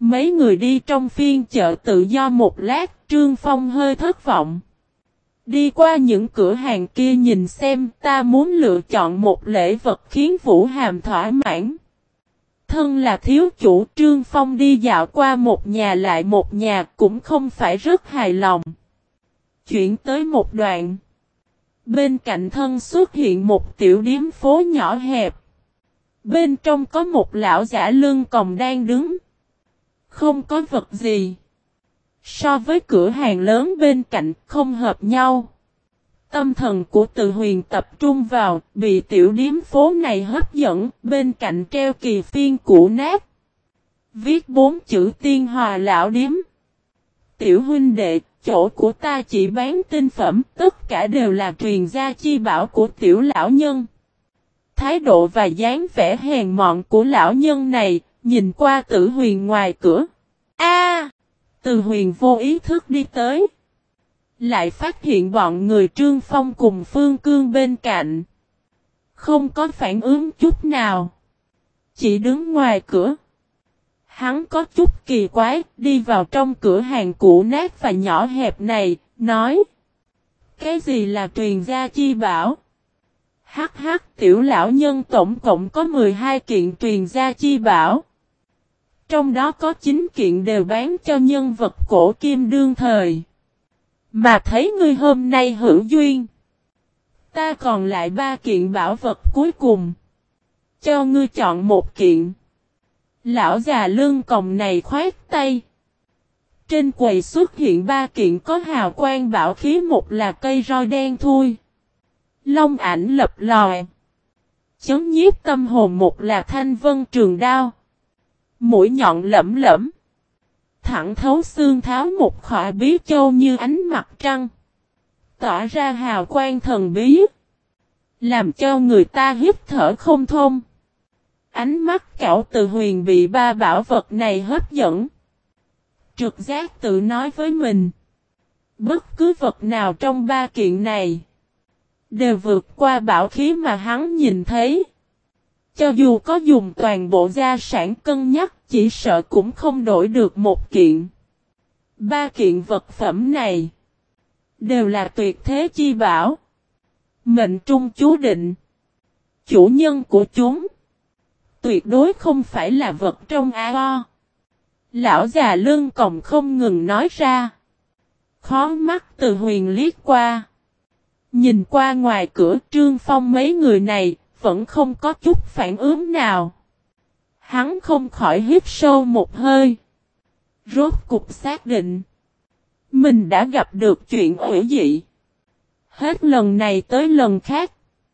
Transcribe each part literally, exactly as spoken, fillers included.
Mấy người đi trong phiên chợ tự do một lát, Trương Phong hơi thất vọng. Đi qua những cửa hàng kia nhìn xem, ta muốn lựa chọn một lễ vật khiến Vũ Hàm thỏa mãn. Thân là thiếu chủ, Trương Phong đi dạo qua một nhà lại một nhà cũng không phải rất hài lòng. Chuyển tới một đoạn. Bên cạnh thân xuất hiện một tiểu điếm phố nhỏ hẹp. Bên trong có một lão giả lưng còng đang đứng. Không có vật gì. So với cửa hàng lớn bên cạnh không hợp nhau. Tâm thần của Từ Huyền tập trung vào, bị tiểu điếm phố này hấp dẫn, bên cạnh treo kỳ phiên cũ nát. Viết bốn chữ Tiên Hòa lão điếm. Tiểu huynh đệ, chỗ của ta chỉ bán tinh phẩm, tất cả đều là truyền gia chi bảo của tiểu lão nhân. Thái độ và dáng vẻ hèn mọn của lão nhân này, nhìn qua Tử Huyền ngoài cửa. A! Từ Huyền vô ý thức đi tới. Lại phát hiện bọn người Trương Phong cùng Phương Cương bên cạnh. Không có phản ứng chút nào. Chỉ đứng ngoài cửa. Hắn có chút kỳ quái, đi vào trong cửa hàng cũ nát và nhỏ hẹp này, nói. Cái gì là truyền gia chi bảo? Hắc hắc, tiểu lão nhân tổng cộng có mười hai kiện truyền gia chi bảo. Trong đó có chín kiện đều bán cho nhân vật cổ kim đương thời. Mà thấy ngươi hôm nay hữu duyên. Ta còn lại ba kiện bảo vật cuối cùng. Cho ngươi chọn một kiện. Lão già lưng còng này khoát tay. Trên quầy xuất hiện ba kiện có hào quang bảo khí, một là cây roi đen thui. Long ảnh lập lòi. Chấn nhiếp tâm hồn, một là thanh vân trường đao. Mũi nhọn lẫm lẫm. Thẳng thấu xương tháo, một khỏa bí châu như ánh mặt trăng. Tỏa ra hào quang thần bí. Làm cho người ta hít thở không thông. Ánh mắt cảo Từ Huyền bị ba bảo vật này hấp dẫn. Trực giác tự nói với mình. Bất cứ vật nào trong ba kiện này. Đều vượt qua bảo khí mà hắn nhìn thấy. Cho dù có dùng toàn bộ gia sản cân nhắc, chỉ sợ cũng không đổi được một kiện. Ba kiện vật phẩm này đều là tuyệt thế chi bảo. Mệnh trung chú định. Chủ nhân của chúng tuyệt đối không phải là vật trong ao. Lão già lưng còng không ngừng nói ra. Khó mắt Từ Huyền liếc qua. Nhìn qua ngoài cửa Trương Phong mấy người này vẫn không có chút phản ứng nào. Hắn không khỏi hít sâu một hơi. Rốt cục xác định. Mình đã gặp được chuyện ủy dị. Hết lần này tới lần khác.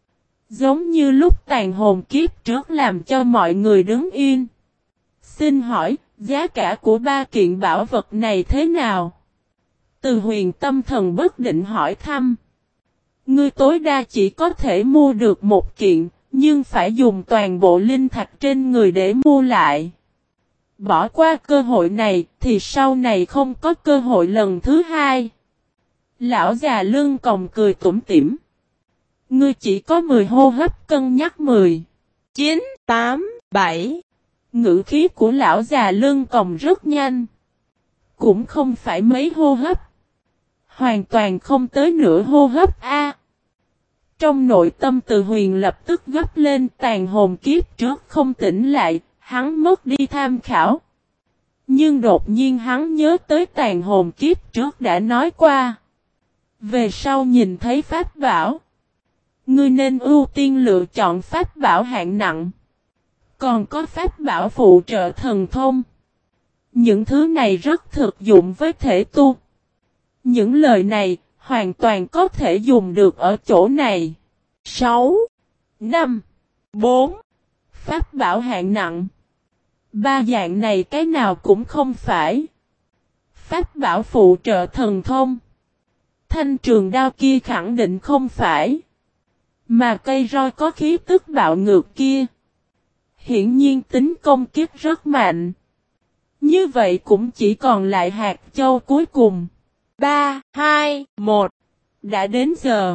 Giống như lúc tàn hồn kiếp trước làm cho mọi người đứng yên. Xin hỏi, giá cả của ba kiện bảo vật này thế nào? Từ Huyền tâm thần bất định hỏi thăm. Ngươi tối đa chỉ có thể mua được một kiện, nhưng phải dùng toàn bộ linh thạch trên người để mua lại. Bỏ qua cơ hội này thì sau này không có cơ hội lần thứ hai. Lão già lưng còng cười tủm tỉm. Ngươi chỉ có mười hô hấp, cân nhắc mười, chín, tám, bảy. Ngữ khí của lão già lưng còng rất nhanh. Cũng không phải mấy hô hấp. Hoàn toàn không tới nửa hô hấp a. Trong nội tâm Từ Huyền lập tức gấp lên, tàn hồn kiếp trước không tỉnh lại, hắn mất đi tham khảo. Nhưng đột nhiên hắn nhớ tới tàn hồn kiếp trước đã nói qua. Về sau nhìn thấy pháp bảo. Ngươi nên ưu tiên lựa chọn pháp bảo hạng nặng. Còn có pháp bảo phụ trợ thần thông. Những thứ này rất thực dụng với thể tu. Những lời này hoàn toàn có thể dùng được ở chỗ này. sáu, năm, bốn. Pháp bảo hạng nặng. Ba dạng này cái nào cũng không phải. Pháp bảo phụ trợ thần thông. Thanh trường đao kia khẳng định không phải. Mà cây roi có khí tức bạo ngược kia. Hiển nhiên tính công kích rất mạnh. Như vậy cũng chỉ còn lại hạt châu cuối cùng. ba, hai, một. Đã đến giờ.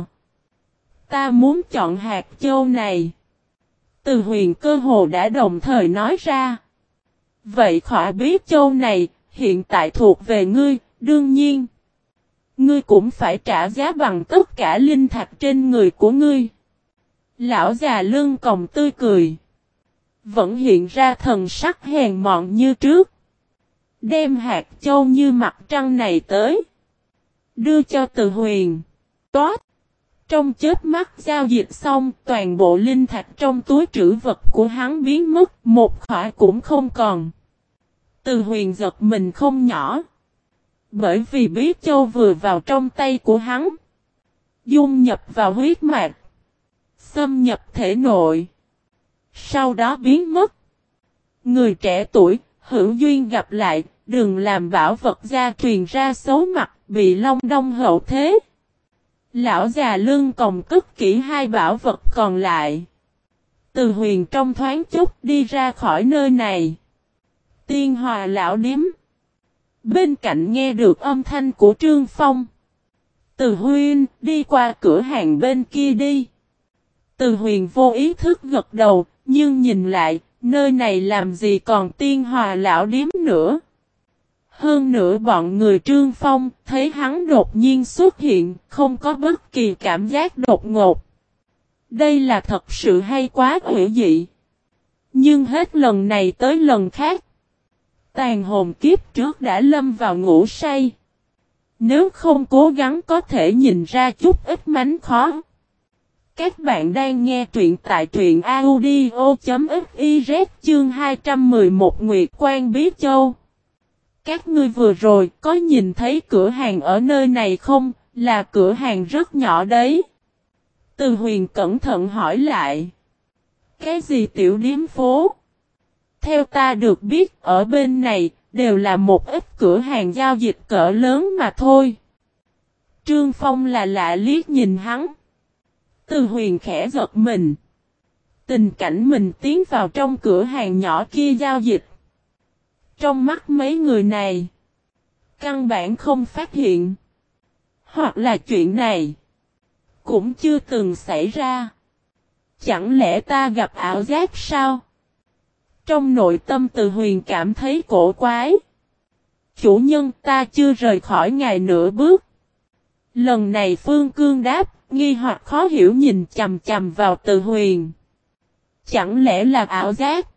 Ta muốn chọn hạt châu này. Từ Huyền cơ hồ đã đồng thời nói ra. Vậy khỏa bí châu này, hiện tại thuộc về ngươi, đương nhiên. Ngươi cũng phải trả giá bằng tất cả linh thạch trên người của ngươi. Lão già lưng còng tươi cười. Vẫn hiện ra thần sắc hèn mọn như trước. Đem hạt châu như mặt trăng này tới. Đưa cho Từ Huyền. Toát. Trong chớp mắt giao dịch xong, toàn bộ linh thạch trong túi trữ vật của hắn biến mất, một khỏa cũng không còn. Từ Huyền giật mình không nhỏ. Bởi vì bí châu vừa vào trong tay của hắn. Dung nhập vào huyết mạch. Xâm nhập thể nội. Sau đó biến mất. Người trẻ tuổi, hữu duyên gặp lại, đừng làm bảo vật gia truyền ra xấu mặt, bị long đong hậu thế. Lão già lưng còng cất kỹ hai bảo vật còn lại. Từ Huyền trong thoáng chút đi ra khỏi nơi này. Tiên Hòa lão điếm. Bên cạnh nghe được âm thanh của Trương Phong. Từ Huynh, đi qua cửa hàng bên kia đi. Từ Huyền vô ý thức gật đầu, nhưng nhìn lại, nơi này làm gì còn Tiên Hòa lão điếm nữa. Hơn nữa bọn người Trương Phong, thấy hắn đột nhiên xuất hiện, không có bất kỳ cảm giác đột ngột. Đây là thật sự hay quá hữu dị. Nhưng hết lần này tới lần khác. Tàn hồn kiếp trước đã lâm vào ngủ say. Nếu không cố gắng có thể nhìn ra chút ít mánh khó. Các bạn đang nghe truyện tại truyện audio.fiz chương hai trăm mười một Nguyệt Quan Bí Châu. Các ngươi vừa rồi có nhìn thấy cửa hàng ở nơi này không? Là cửa hàng rất nhỏ đấy. Từ Huyền cẩn thận hỏi lại. Cái gì tiểu điếm phố? Theo ta được biết ở bên này đều là một ít cửa hàng giao dịch cỡ lớn mà thôi. Trương Phong là lạ liếc nhìn hắn. Từ Huyền khẽ giật mình. Tình cảnh mình tiến vào trong cửa hàng nhỏ kia giao dịch. Trong mắt mấy người này, căn bản không phát hiện. Hoặc là chuyện này cũng chưa từng xảy ra. Chẳng lẽ ta gặp ảo giác sao? Trong nội tâm Từ Huyền cảm thấy cổ quái. Chủ nhân, ta chưa rời khỏi ngài nửa bước. Lần này Phương Cương đáp, nghi hoặc khó hiểu nhìn chằm chằm vào Từ Huyền. Chẳng lẽ là ảo giác?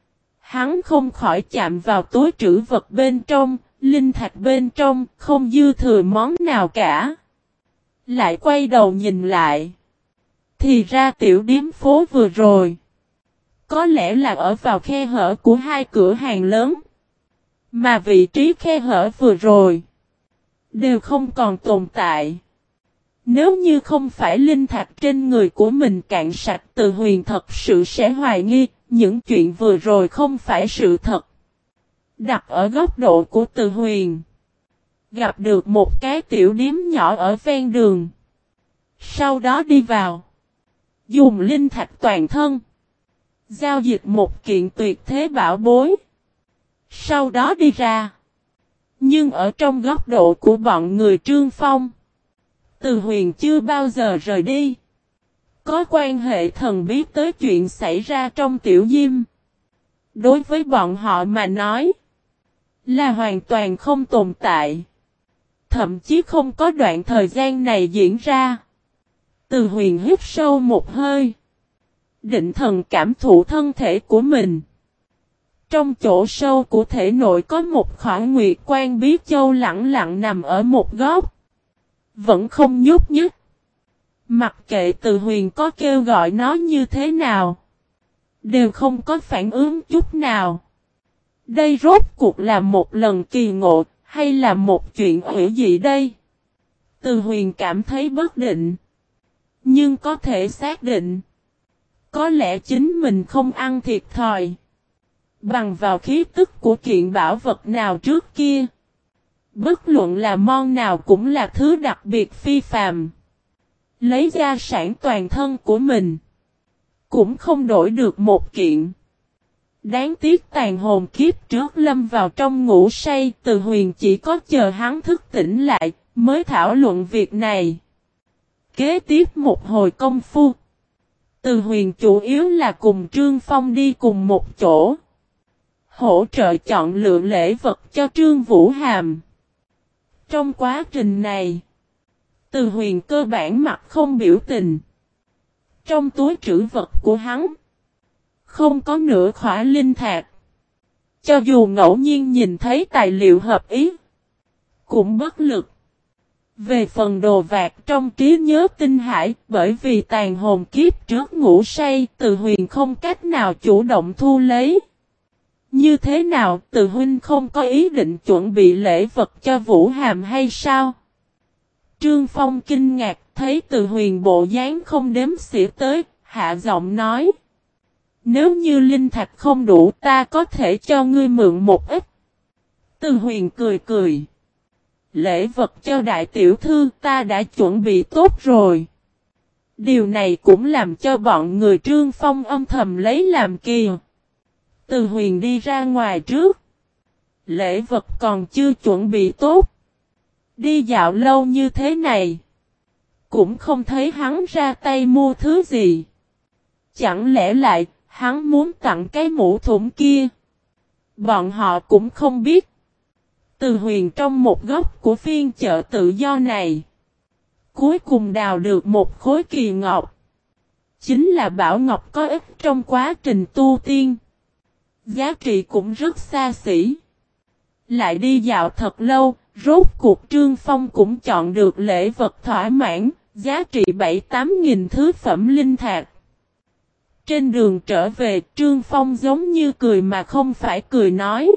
Hắn không khỏi chạm vào túi trữ vật bên trong, linh thạch bên trong, không dư thừa món nào cả. Lại quay đầu nhìn lại. Thì ra tiểu điếm phố vừa rồi. Có lẽ là ở vào khe hở của hai cửa hàng lớn. Mà vị trí khe hở vừa rồi đều không còn tồn tại. Nếu như không phải linh thạch trên người của mình cạn sạch, Từ Huyền thật sự sẽ hoài nghi những chuyện vừa rồi không phải sự thật. Đặt ở góc độ của Từ Huyền, gặp được một cái tiểu điếm nhỏ ở ven đường. Sau đó đi vào, dùng linh thạch toàn thân, giao dịch một kiện tuyệt thế bảo bối. Sau đó đi ra. Nhưng ở trong góc độ của bọn người Trương Phong, Từ Huyền chưa bao giờ rời đi. Có quan hệ thần bí tới chuyện xảy ra trong tiểu diêm. Đối với bọn họ mà nói, là hoàn toàn không tồn tại. Thậm chí không có đoạn thời gian này diễn ra. Từ Huyền hít sâu một hơi. Định thần cảm thụ thân thể của mình. Trong chỗ sâu của thể nội có một khỏa Nguyệt Quan Bí Châu lặng lặng nằm ở một góc. Vẫn không nhúc nhích. Mặc kệ Từ Huyền có kêu gọi nó như thế nào, đều không có phản ứng chút nào. Đây rốt cuộc là một lần kỳ ngộ, hay là một chuyện hủy dị đây? Từ Huyền cảm thấy bất định. Nhưng có thể xác định, có lẽ chính mình không ăn thiệt thòi. Bằng vào khí tức của kiện bảo vật nào trước kia, bất luận là món nào cũng là thứ đặc biệt phi phàm. Lấy gia sản toàn thân của mình, cũng không đổi được một kiện. Đáng tiếc tàn hồn kiếp trước lâm vào trong ngủ say, Từ Huyền chỉ có chờ hắn thức tỉnh lại, mới thảo luận việc này. Kế tiếp một hồi công phu, Từ Huyền chủ yếu là cùng Trương Phong đi cùng một chỗ. hỗ trợ chọn lựa lễ vật cho Trương Vũ Hàm. Trong quá trình này, Từ Huyền cơ bản mặt không biểu tình. Trong túi trữ vật của hắn, không có nửa khỏa linh thạch. Cho dù ngẫu nhiên nhìn thấy tài liệu hợp ý, cũng bất lực. Về phần đồ vạc trong trí nhớ tinh hải, bởi vì tàn hồn kiếp trước ngủ say, Từ Huyền không cách nào chủ động thu lấy. Như thế nào, Từ huynh không có ý định chuẩn bị lễ vật cho Vũ Hàm hay sao? Trương Phong kinh ngạc, thấy Từ Huyền bộ dáng không đếm xỉa tới, hạ giọng nói. Nếu như linh thạch không đủ ta có thể cho ngươi mượn một ít. Từ Huyền cười cười. Lễ vật cho đại tiểu thư ta đã chuẩn bị tốt rồi. Điều này cũng làm cho bọn người Trương Phong âm thầm lấy làm kỳ. Từ Huyền đi ra ngoài trước. Lễ vật còn chưa chuẩn bị tốt. Đi dạo lâu như thế này. Cũng không thấy hắn ra tay mua thứ gì. Chẳng lẽ lại hắn muốn tặng cái mũ thủng kia. Bọn họ cũng không biết. Từ Huyền trong một góc của phiên chợ tự do này. Cuối cùng đào được một khối kỳ ngọc. Chính là bảo ngọc có ích trong quá trình tu tiên. Giá trị cũng rất xa xỉ. Lại đi dạo thật lâu, rốt cuộc Trương Phong cũng chọn được lễ vật thỏa mãn, giá trị bảy tám nghìn thứ phẩm linh thạch. Trên đường trở về, Trương Phong giống như cười mà không phải cười nói.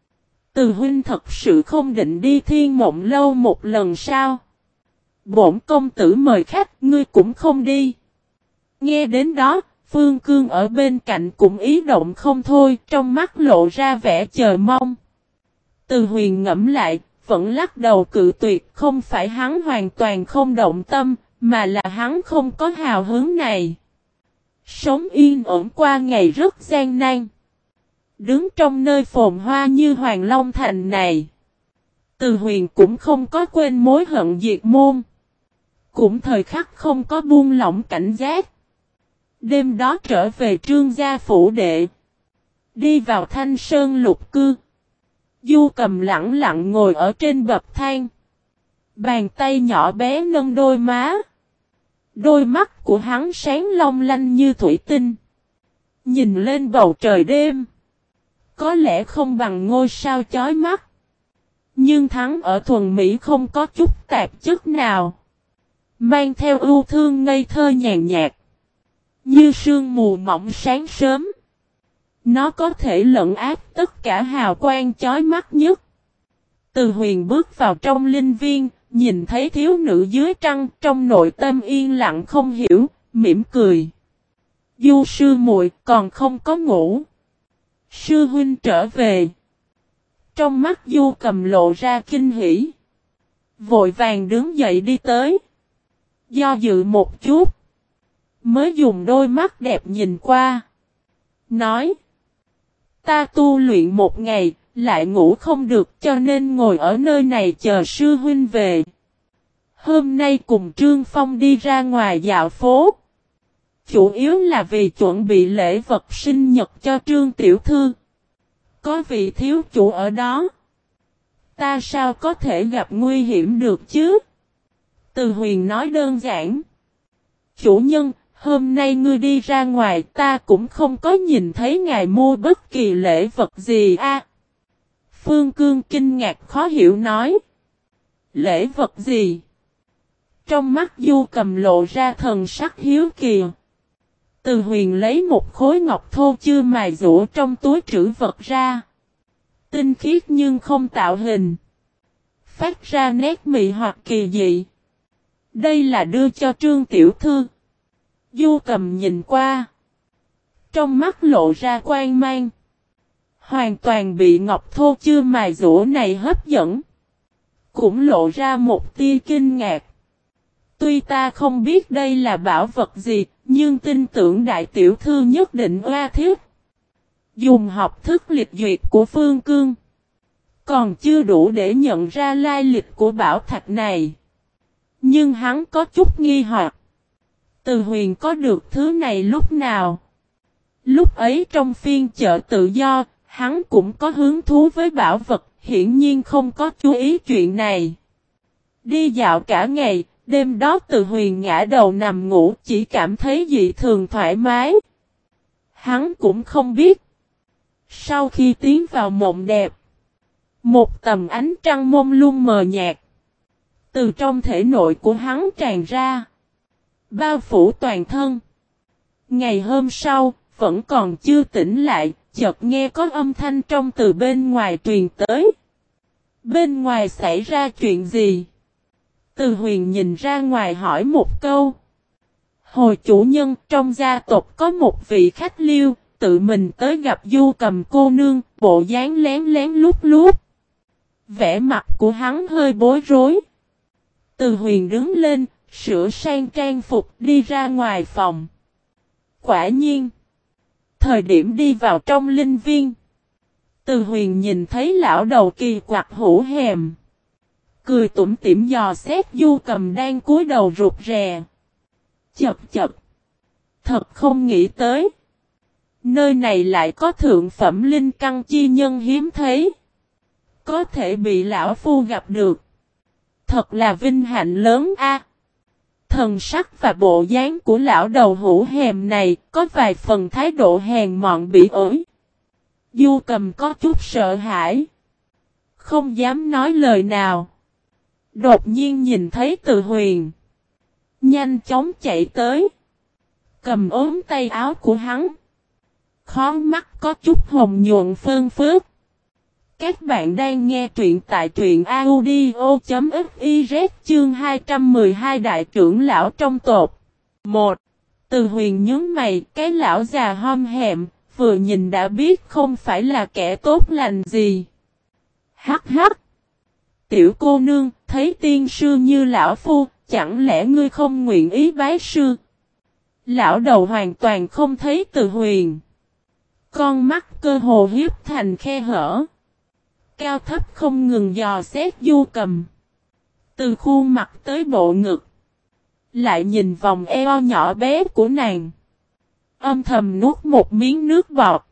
Từ huynh thật sự không định đi Thiên Mộng Lâu một lần sao? Bổn công tử mời khách, ngươi cũng không đi. Nghe đến đó, Phương Cương ở bên cạnh cũng ý động không thôi, trong mắt lộ ra vẻ chờ mong. Từ Huyền ngẫm lại, vẫn lắc đầu cự tuyệt, không phải hắn hoàn toàn không động tâm, mà là hắn không có hào hứng này. Sống yên ổn qua ngày rất gian nan. Đứng trong nơi phồn hoa như Hoàng Long Thành này. Từ Huyền cũng không có quên mối hận diệt môn. Cũng thời khắc không có buông lỏng cảnh giác. Đêm đó trở về Trương gia phủ đệ. Đi vào Thanh Sơn lục cư. Du Cầm lặng lặng ngồi ở trên bậc thang. Bàn tay nhỏ bé nâng đôi má. Đôi mắt của hắn sáng long lanh như thủy tinh. Nhìn lên bầu trời đêm. Có lẽ không bằng ngôi sao chói mắt. Nhưng hắn ở thuần mỹ không có chút tạp chất nào. Mang theo ưu thương ngây thơ nhàn nhạt. Như sương mù mỏng sáng sớm. Nó có thể lẫn áp tất cả hào quang chói mắt nhất. Từ Huyền bước vào trong linh viên. Nhìn thấy thiếu nữ dưới trăng, trong nội tâm yên lặng không hiểu, mỉm cười. Du sư muội còn không có ngủ. Sư huynh trở về. Trong mắt Du Cầm lộ ra kinh hỉ. Vội vàng đứng dậy đi tới. Do dự một chút. Mới dùng đôi mắt đẹp nhìn qua. Nói. Ta tu luyện một ngày. Lại ngủ không được cho nên ngồi ở nơi này chờ sư huynh về. Hôm nay cùng Trương Phong đi ra ngoài dạo phố. Chủ yếu là vì chuẩn bị lễ vật sinh nhật cho Trương Tiểu Thư. Có vị thiếu chủ ở đó. Ta sao có thể gặp nguy hiểm được chứ? Từ Huyền nói đơn giản. Chủ nhân, hôm nay ngươi đi ra ngoài ta cũng không có nhìn thấy ngài mua bất kỳ lễ vật gì a. À, Phương Cương kinh ngạc khó hiểu nói. Lễ vật gì? Trong mắt Du Cầm lộ ra thần sắc hiếu kỳ. Từ Huyền lấy một khối ngọc thô chưa mài rũa trong túi trữ vật ra. Tinh khiết nhưng không tạo hình. Phát ra nét mị hoặc kỳ dị. Đây là đưa cho Trương Tiểu Thư. Du Cầm nhìn qua. Trong mắt lộ ra quan mang. Hoàn toàn bị ngọc thô chưa mài rũa này hấp dẫn. Cũng lộ ra một tia kinh ngạc. Tuy ta không biết đây là bảo vật gì, nhưng tin tưởng đại tiểu thư nhất định oa thiết. Dùng học thức lịch duyệt của Phương Cương. Còn chưa đủ để nhận ra lai lịch của bảo thạch này. Nhưng hắn có chút nghi hoặc. Từ Huyền có được thứ này lúc nào? Lúc ấy trong phiên chợ tự do, Hắn cũng có hứng thú với bảo vật, hiển nhiên không có chú ý chuyện này. Đi dạo cả ngày, đêm đó Từ Huyền ngã đầu nằm ngủ chỉ cảm thấy dị thường thoải mái. Hắn cũng không biết. Sau khi tiến vào mộng đẹp, một tầm ánh trăng mông lung mờ nhạt từ trong thể nội của hắn tràn ra, bao phủ toàn thân. Ngày hôm sau, vẫn còn chưa tỉnh lại, chợt nghe có âm thanh trong từ bên ngoài truyền tới. Bên ngoài xảy ra chuyện gì? Từ Huyền nhìn ra ngoài hỏi một câu. Hồi chủ nhân, trong gia tộc có một vị khách liêu, tự mình tới gặp Du Cầm cô nương, bộ dáng lén lén lút lút. Vẻ mặt của hắn hơi bối rối. Từ Huyền đứng lên, sửa sang trang phục đi ra ngoài phòng. Quả nhiên, thời điểm đi vào trong linh viên, Từ Huyền nhìn thấy lão đầu kỳ quặc hữu hèm, cười tủm tỉm dò xét Du Cầm đang cúi đầu rụt rè. Chập chập, thật không nghĩ tới, nơi này lại có thượng phẩm linh căn chi nhân hiếm thấy, có thể bị lão phu gặp được. Thật là vinh hạnh lớn a. Thần sắc và bộ dáng của lão đầu hữu hèm này có vài phần thái độ hèn mọn bỉ ổi. Du Cầm có chút sợ hãi, không dám nói lời nào. Đột nhiên nhìn thấy Từ Huyền, nhanh chóng chạy tới, cầm ốm tay áo của hắn. Khóe mắt có chút hồng nhuận phơn phớt. Các bạn đang nghe truyện tại truyện audio.fiz chương hai trăm mười hai đại trưởng lão trong tộc. một. Từ Huyền nhướng mày, cái lão già hom hẹm, vừa nhìn đã biết không phải là kẻ tốt lành gì. Hắc hắc. Tiểu cô nương, thấy tiên sư như lão phu, chẳng lẽ ngươi không nguyện ý bái sư? Lão đầu hoàn toàn không thấy Từ Huyền. Con mắt cơ hồ hiếp thành khe hở, cao thấp không ngừng dò xét Du Cầm. Từ khuôn mặt tới bộ ngực, lại nhìn vòng eo nhỏ bé của nàng, âm thầm nuốt một miếng nước bọt.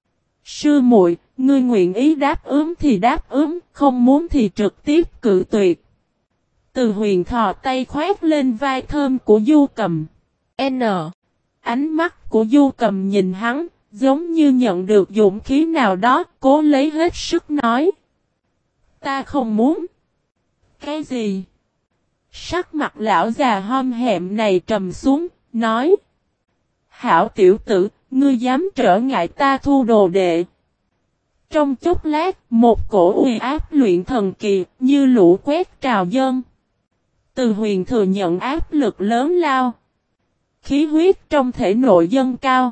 Sư muội, ngươi nguyện ý đáp ứng thì đáp ứng, không muốn thì trực tiếp cự tuyệt. Từ Huyền thò tay khoét lên vai thơm của Du Cầm. N. Ánh mắt của Du Cầm nhìn hắn, giống như nhận được dũng khí nào đó, cố lấy hết sức nói. Ta không muốn. Cái gì? Sắc mặt lão già hom hẹm này trầm xuống, nói. Hảo tiểu tử, ngươi dám trở ngại ta thu đồ đệ. Trong chốc lát, một cổ uy áp luyện thần kỳ, như lũ quét trào dâng. Từ Huyền thừa nhận áp lực lớn lao. Khí huyết trong thể nội dâng cao.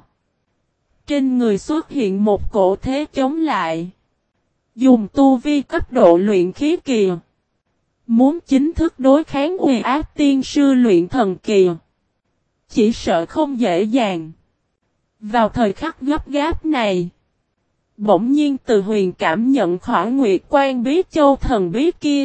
Trên người xuất hiện một cổ thế chống lại. Dùng tu vi cấp độ luyện khí kỳ, muốn chính thức đối kháng uy áp tiên sư luyện thần kỳ, chỉ sợ không dễ dàng. Vào thời khắc gấp gáp này, bỗng nhiên Từ Huyền cảm nhận khỏi nguyệt quan bí châu thần bí kia.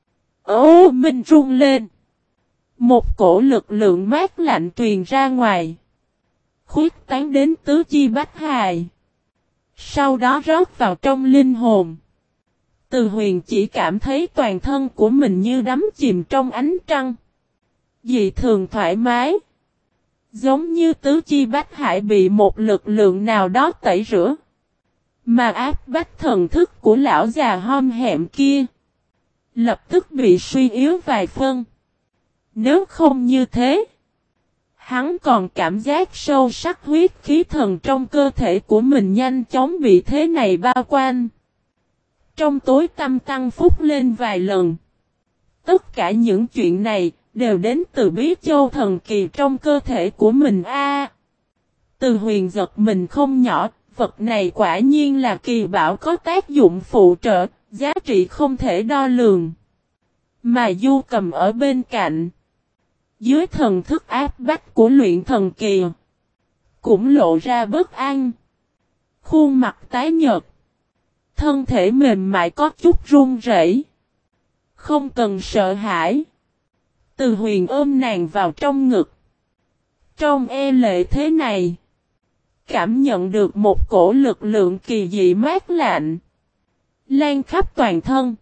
Ô minh rung lên. Một cổ lực lượng mát lạnh truyền ra ngoài, khuyết tán đến tứ chi bách hài. Sau đó rót vào trong linh hồn. Từ Huyền chỉ cảm thấy toàn thân của mình như đắm chìm trong ánh trăng, dị thường thoải mái, giống như tứ chi bách hải bị một lực lượng nào đó tẩy rửa. Mà áp bách thần thức của lão già hom hẹm kia lập tức bị suy yếu vài phân. Nếu không như thế, hắn còn cảm giác sâu sắc huyết khí thần trong cơ thể của mình nhanh chóng bị thế này bao quanh. Trong tối tăm tăng phúc lên vài lần. Tất cả những chuyện này đều đến từ bí châu thần kỳ trong cơ thể của mình a. À, Từ Huyền giật mình không nhỏ, vật này quả nhiên là kỳ bảo có tác dụng phụ trợ, giá trị không thể đo lường. Mà Du Cầm ở bên cạnh, dưới thần thức áp bách của luyện thần kỳ, cũng lộ ra bất an. Khuôn mặt tái nhợt, thân thể mềm mại có chút run rẩy. Không cần sợ hãi. Từ Huyền ôm nàng vào trong ngực. Trong e lệ thế này, cảm nhận được một cổ lực lượng kỳ dị mát lạnh, lan khắp toàn thân.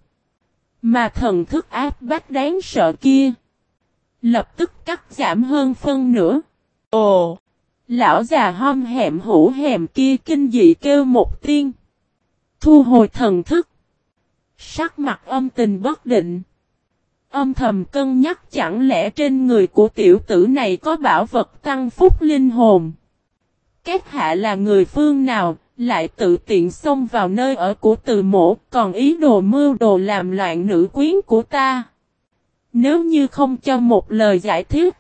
Mà thần thức áp bách đáng sợ kia, lập tức cắt giảm hơn phân nửa. Ồ! Lão già hom hẹm hũ hèm kia kinh dị kêu một tiếng. Thu hồi thần thức. Sắc mặt âm tình bất định. Âm thầm cân nhắc chẳng lẽ trên người của tiểu tử này có bảo vật tăng phúc linh hồn. Các hạ là người phương nào, lại tự tiện xông vào nơi ở của Từ Mỗ, còn ý đồ mưu đồ làm loạn nữ quyến của ta. Nếu như không cho một lời giải thích,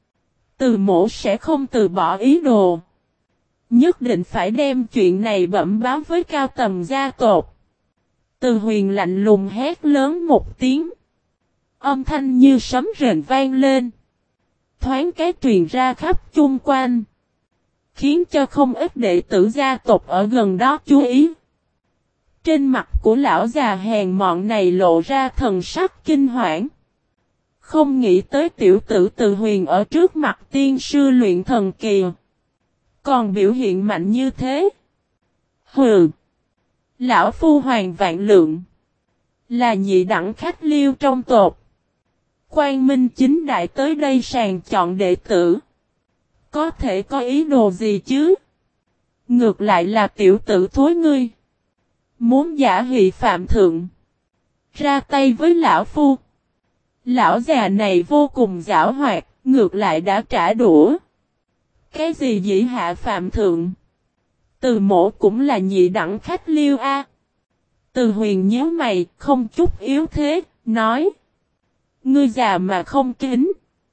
Từ Mỗ sẽ không từ bỏ ý đồ. Nhất định phải đem chuyện này bẩm báo với cao tầng gia tộc. Từ Huyền lạnh lùng hét lớn một tiếng. Âm thanh như sấm rền vang lên. Thoáng cái truyền ra khắp chung quanh, khiến cho không ít đệ tử gia tộc ở gần đó chú ý. Trên mặt của lão già hèn mọn này lộ ra thần sắc kinh hoảng. Không nghĩ tới tiểu tử Từ Huyền ở trước mặt tiên sư luyện thần kỳ, còn biểu hiện mạnh như thế. Hừ! Lão phu Hoàng Vạn Lượng, là nhị đẳng khách liêu trong tộc. Quang Minh chính đại tới đây sàng chọn đệ tử. Có thể có ý đồ gì chứ? Ngược lại là tiểu tử thối ngươi. Muốn giả hị phạm thượng, ra tay với lão phu. Lão già này vô cùng giảo hoạt, ngược lại đã trả đũa. Cái gì dĩ hạ phạm thượng? Từ Mỗ cũng là nhị đẳng khách liêu a. Từ Huyền nhíu mày, không chút yếu thế, nói. Ngươi già mà không kính.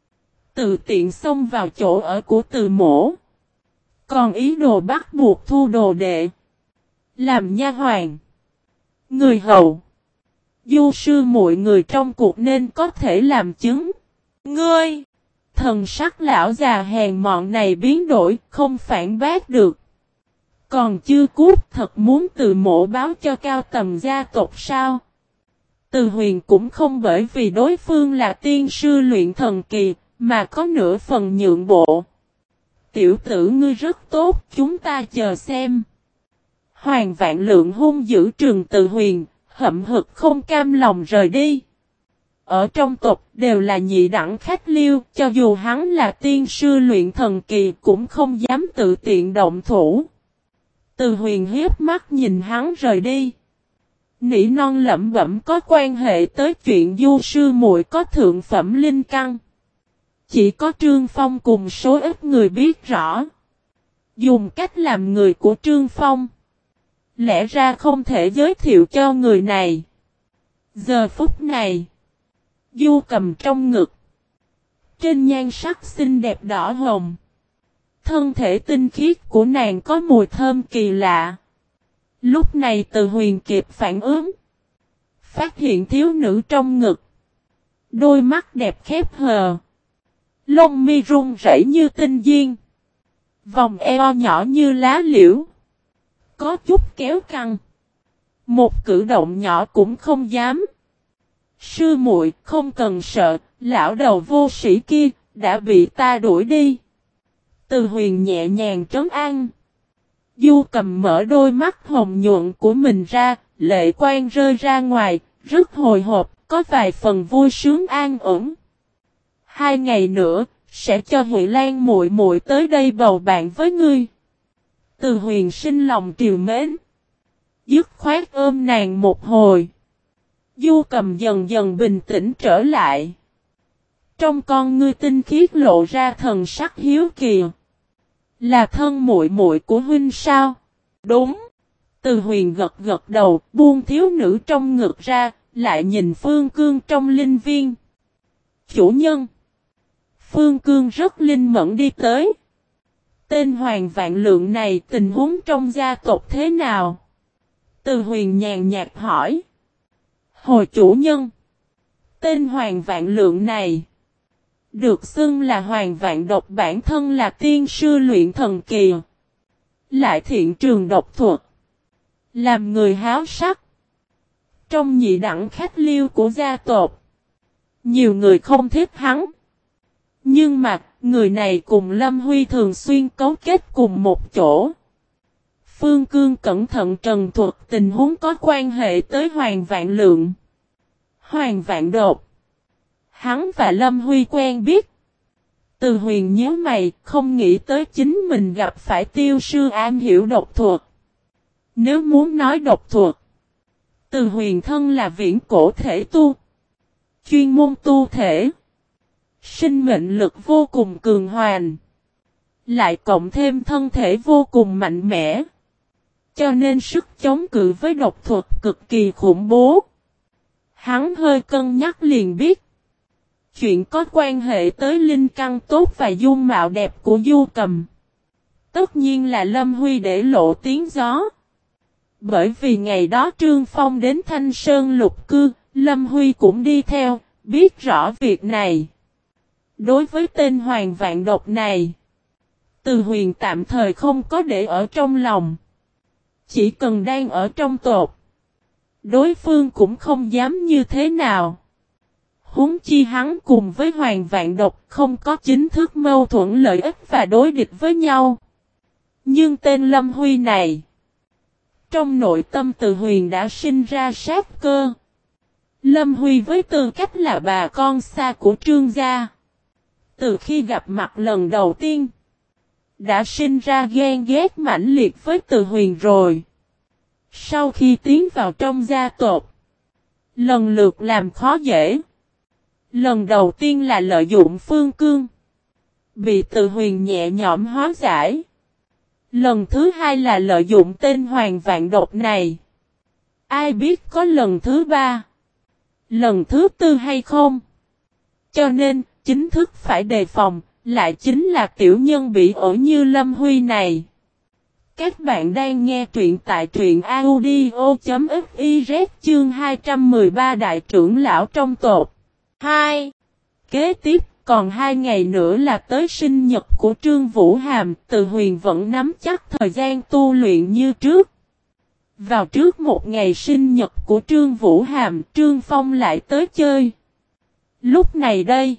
Tự tiện xông vào chỗ ở của Từ Mỗ, còn ý đồ bắt buộc thu đồ đệ, làm nha hoàn, người hầu. Du sư muội người trong cuộc nên có thể làm chứng. Ngươi! Thần sắc lão già hèn mọn này biến đổi, không phản bác được. Còn chưa cút, thật muốn Từ Mỗ báo cho cao tầm gia tộc sao? Từ Huyền cũng không bởi vì đối phương là tiên sư luyện thần kỳ, mà có nửa phần nhượng bộ. Tiểu tử ngươi rất tốt, chúng ta chờ xem. Hoàng Vạn Lượng hung dữ trừng Từ Huyền, hậm hực không cam lòng rời đi. Ở trong tộc đều là nhị đẳng khách liêu, cho dù hắn là tiên sư luyện thần kỳ cũng không dám tự tiện động thủ. Từ Huyền hiếp mắt nhìn hắn rời đi. Nỉ non lẩm bẩm có quan hệ tới chuyện du sư muội có thượng phẩm linh căn. Chỉ có Trương Phong cùng số ít người biết rõ. Dùng cách làm người của Trương Phong, lẽ ra không thể giới thiệu cho người này. Giờ phút này, Du cầm trong ngực, trên nhan sắc xinh đẹp đỏ hồng. Thân thể tinh khiết của nàng có mùi thơm kỳ lạ. Lúc này Từ Huyền kịp phản ứng, phát hiện thiếu nữ trong ngực, đôi mắt đẹp khép hờ, lông mi run rẩy như tinh diên, vòng eo nhỏ như lá liễu, có chút kéo căng, một cử động nhỏ cũng không dám. Sư muội không cần sợ, lão đầu vô sĩ kia đã bị ta đuổi đi. Từ Huyền nhẹ nhàng trấn an. Du cầm mở đôi mắt hồng nhuận của mình ra, lệ quang rơi ra ngoài, rất hồi hộp, có vài phần vui sướng an ổn. Hai ngày nữa, sẽ cho Huệ Lan muội muội tới đây bầu bạn với ngươi. Từ Huyền sinh lòng triều mến, dứt khoát ôm nàng một hồi. Du cầm dần dần bình tĩnh trở lại. Trong con ngươi tinh khiết lộ ra thần sắc hiếu kỳ. Là thân muội muội của huynh sao? Đúng. Từ Huyền gật gật đầu, buông thiếu nữ trong ngực ra, lại nhìn Phương Cương trong linh viên. Chủ nhân. Phương Cương rất linh mẫn đi tới. Tên Hoàng Vạn Lượng này tình huống trong gia tộc thế nào? Từ Huyền nhàn nhạt hỏi. Hồi chủ nhân. Tên Hoàng Vạn Lượng này được xưng là Hoàng Vạn Độc, bản thân là tiên sư luyện thần kỳ, lại thiện trường độc thuật, làm người háo sắc. Trong nhị đẳng khách liêu của gia tộc, nhiều người không thích hắn. Nhưng mà, người này cùng Lâm Huy thường xuyên cấu kết cùng một chỗ. Phương Cương cẩn thận trần thuật tình huống có quan hệ tới Hoàng Vạn Lượng. Hoàng Vạn Đột. Hắn và Lâm Huy quen biết. Từ Huyền nhíu mày, không nghĩ tới chính mình gặp phải tiêu sư am hiểu độc thuật. Nếu muốn nói độc thuật, Từ Huyền thân là viễn cổ thể tu. Chuyên môn tu thể. Sinh mệnh lực vô cùng cường hoành. Lại cộng thêm thân thể vô cùng mạnh mẽ. Cho nên sức chống cự với độc thuật cực kỳ khủng bố. Hắn hơi cân nhắc liền biết. Chuyện có quan hệ tới linh căn tốt và dung mạo đẹp của Du Cầm. Tất nhiên là Lâm Huy để lộ tiếng gió. Bởi vì ngày đó Trương Phong đến Thanh Sơn lục cư, Lâm Huy cũng đi theo, biết rõ việc này. Đối với tên Hoàng Vạn Độc này, Từ Huyền tạm thời không có để ở trong lòng. Chỉ cần đang ở trong tột, đối phương cũng không dám như thế nào. Huống chi hắn cùng với Hoàng Vạn Độc không có chính thức mâu thuẫn lợi ích và đối địch với nhau. Nhưng tên Lâm Huy này, trong nội tâm Từ Huyền đã sinh ra sát cơ. Lâm Huy với tư cách là bà con xa của Trương gia, từ khi gặp mặt lần đầu tiên, đã sinh ra ghen ghét mãnh liệt với Từ Huyền rồi. Sau khi tiến vào trong gia tộc, lần lượt làm khó dễ. Lần đầu tiên là lợi dụng Phương Cương, bị Từ Huyền nhẹ nhõm hóa giải. Lần thứ hai là lợi dụng tên Hoàng Vạn Độc này. Ai biết có lần thứ ba, lần thứ tư hay không? Cho nên, chính thức phải đề phòng, lại chính là tiểu nhân bị ổi như Lâm Huy này. Các bạn đang nghe truyện tại truyện audio.fiz chương hai trăm mười ba Đại trưởng lão trong tộc. hai. Kế tiếp, còn hai ngày nữa là tới sinh nhật của Trương Vũ Hàm, Từ Huyền vẫn nắm chắc thời gian tu luyện như trước. Vào trước một ngày sinh nhật của Trương Vũ Hàm, Trương Phong lại tới chơi. Lúc này đây,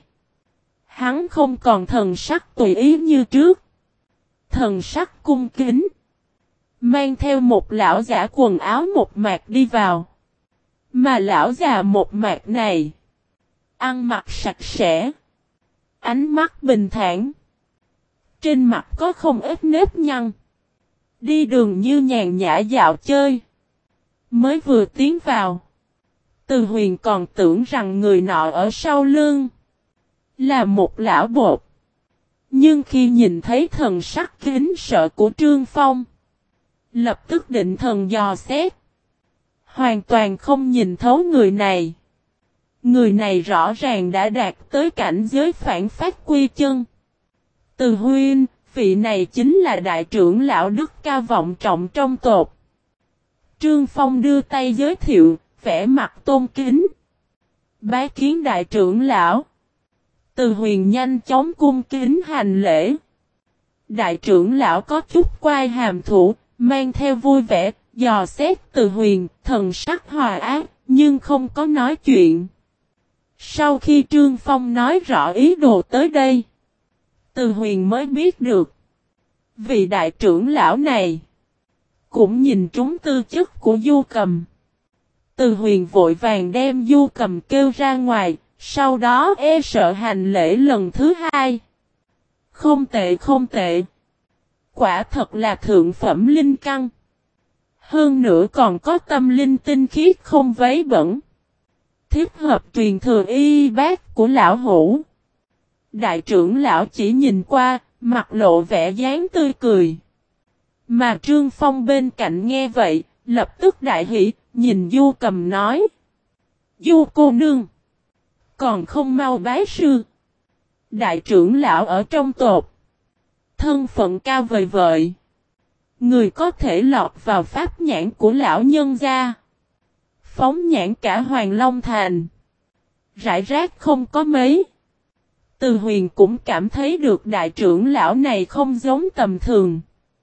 hắn không còn thần sắc tùy ý như trước. Thần sắc cung kính, mang theo một lão giả quần áo một mạc đi vào. Mà lão già một mạc này, ăn mặc sạch sẽ, ánh mắt bình thản, trên mặt có không ít nếp nhăn, đi đường như nhàn nhã dạo chơi. Mới vừa tiến vào, Từ Huyền còn tưởng rằng người nọ ở sau lưng là một lão bột. Nhưng khi nhìn thấy thần sắc kính sợ của Trương Phong, lập tức định thần dò xét. Hoàn toàn không nhìn thấu người này. Người này rõ ràng đã đạt tới cảnh giới phản phát quy chân. Từ Huynh, vị này chính là đại trưởng lão đức cao vọng trọng trong tộc. Trương Phong đưa tay giới thiệu, vẻ mặt tôn kính. Bái kiến đại trưởng lão. Từ Huyền nhanh chóng cung kính hành lễ. Đại trưởng lão có chút quay hàm thủ, mang theo vui vẻ, dò xét Từ Huyền, thần sắc hòa ác, nhưng không có nói chuyện. Sau khi Trương Phong nói rõ ý đồ tới đây, Từ Huyền mới biết được. Vị đại trưởng lão này cũng nhìn trúng tư chất của Du Cầm. Từ Huyền vội vàng đem Du Cầm kêu ra ngoài, sau đó e sợ hành lễ lần thứ hai. Không tệ không tệ. Quả thật là thượng phẩm linh căn. Hơn nữa còn có tâm linh tinh khiết không vấy bẩn. Thiết hợp truyền thừa y bác của lão hủ. Đại trưởng lão chỉ nhìn qua, mặt lộ vẻ dáng tươi cười. Mà Trương Phong bên cạnh nghe vậy, lập tức đại hỉ, nhìn Du Cầm nói. Du cô nương, còn không mau bái sư. Đại trưởng lão ở trong tộc, thân phận cao vời vợi. Người có thể lọt vào pháp nhãn của lão nhân gia. Phóng nhãn cả Hoàng Long Thành, rải rác không có mấy. Từ Huyền cũng cảm thấy được đại trưởng lão này không giống tầm thường.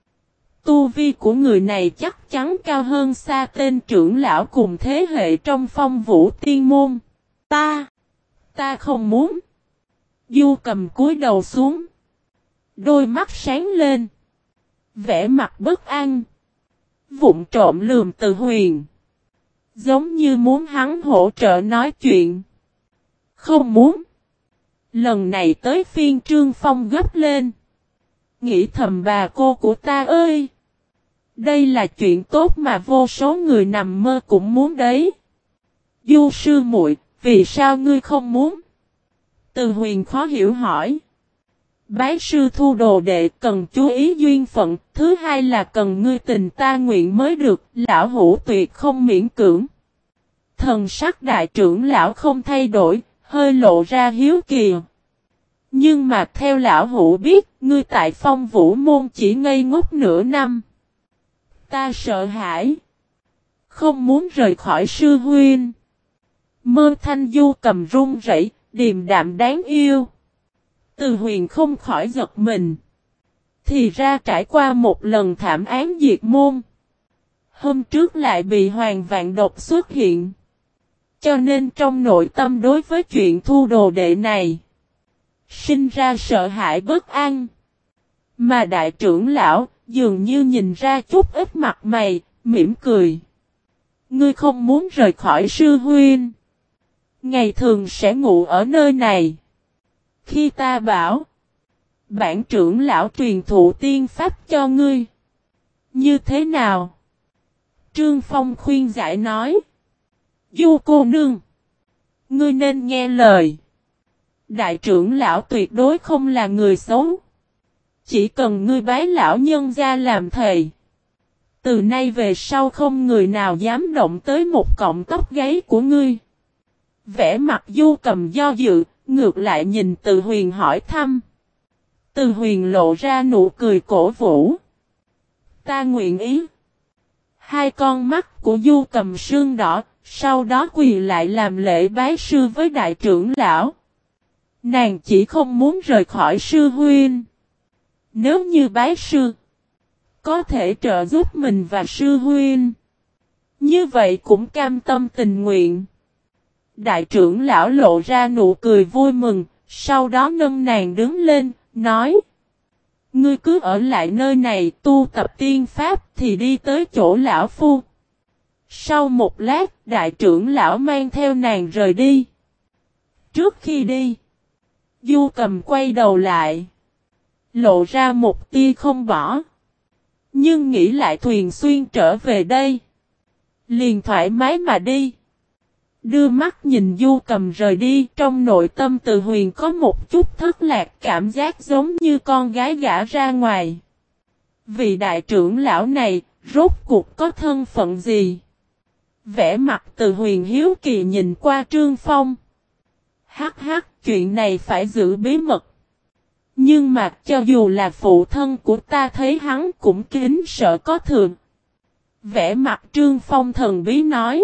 Tu vi của người này chắc chắn cao hơn xa tên trưởng lão cùng thế hệ trong Phong Vũ Tiên Môn. Ta, ta không muốn. Du Cầm cúi đầu xuống, đôi mắt sáng lên, vẻ mặt bất an. Vụng trộm lườm Từ Huyền. Giống như muốn hắn hỗ trợ nói chuyện. Không muốn. Lần này tới phiên Trương Phong gấp lên. Nghĩ thầm bà cô của ta ơi. Đây là chuyện tốt mà vô số người nằm mơ cũng muốn đấy. Du sư muội, vì sao ngươi không muốn? Từ Huyền khó hiểu hỏi. Bái sư thu đồ đệ cần chú ý duyên phận, thứ hai là cần ngươi tình ta nguyện mới được, lão hữu tuyệt không miễn cưỡng. Thần sắc đại trưởng lão không thay đổi, hơi lộ ra hiếu kỳ. Nhưng mà theo lão hữu biết, ngươi tại Phong Vũ môn chỉ ngây ngốc nửa năm. Ta sợ hãi. Không muốn rời khỏi sư huynh. Mơ Thanh Du cầm run rẩy, điềm đạm đáng yêu. Từ Huyền không khỏi giật mình. Thì ra trải qua một lần thảm án diệt môn. Hôm trước lại bị Hoàng Vạn Độc xuất hiện. Cho nên trong nội tâm đối với chuyện thu đồ đệ này, sinh ra sợ hãi bất an. Mà đại trưởng lão dường như nhìn ra chút ít mặt mày, mỉm cười. Ngươi không muốn rời khỏi sư huynh. Ngày thường sẽ ngủ ở nơi này. Khi ta bảo, bản trưởng lão truyền thụ tiên pháp cho ngươi. Như thế nào? Trương Phong khuyên giải nói. Du cô nương, ngươi nên nghe lời. Đại trưởng lão tuyệt đối không là người xấu. Chỉ cần ngươi bái lão nhân gia làm thầy. Từ nay về sau không người nào dám động tới một cọng tóc gáy của ngươi. Vẻ mặt Du Cầm do dự, ngược lại nhìn Từ Huyền hỏi thăm. Từ Huyền lộ ra nụ cười cổ vũ. Ta nguyện ý. Hai con mắt của Du Cầm sưng đỏ, sau đó quỳ lại làm lễ bái sư với đại trưởng lão. Nàng chỉ không muốn rời khỏi sư huynh. Nếu như bái sư, có thể trợ giúp mình và sư huynh. Như vậy cũng cam tâm tình nguyện. Đại trưởng lão lộ ra nụ cười vui mừng, sau đó nâng nàng đứng lên, nói. Ngươi cứ ở lại nơi này tu tập tiên pháp thì đi tới chỗ lão phu. Sau một lát, đại trưởng lão mang theo nàng rời đi. Trước khi đi, Du Cầm quay đầu lại, lộ ra một tia không bỏ. Nhưng nghĩ lại Thuyền Xuyên trở về đây, liền thoải mái mà đi. Đưa mắt nhìn Du Cầm rời đi, trong nội tâm Từ Huyền có một chút thất lạc, cảm giác giống như con gái gả ra ngoài. Vị đại trưởng lão này, rốt cuộc có thân phận gì? Vẻ mặt Từ Huyền hiếu kỳ nhìn qua Trương Phong. Hắc hắc, chuyện này phải giữ bí mật. Nhưng mà cho dù là phụ thân của ta thấy hắn cũng kính sợ có thường. Vẻ mặt Trương Phong thần bí nói.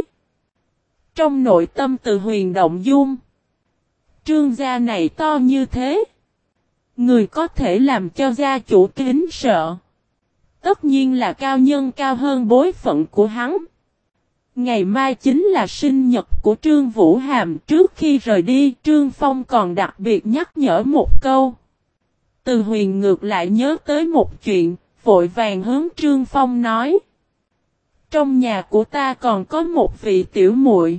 Trong nội tâm Từ Huyền động dung. Trương gia này to như thế. Người có thể làm cho gia chủ kính sợ. Tất nhiên là cao nhân cao hơn bối phận của hắn. Ngày mai chính là sinh nhật của Trương Vũ Hàm. Trước khi rời đi, Trương Phong còn đặc biệt nhắc nhở một câu. Từ Huyền ngược lại nhớ tới một chuyện, vội vàng hướng Trương Phong nói. Trong nhà của ta còn có một vị tiểu muội,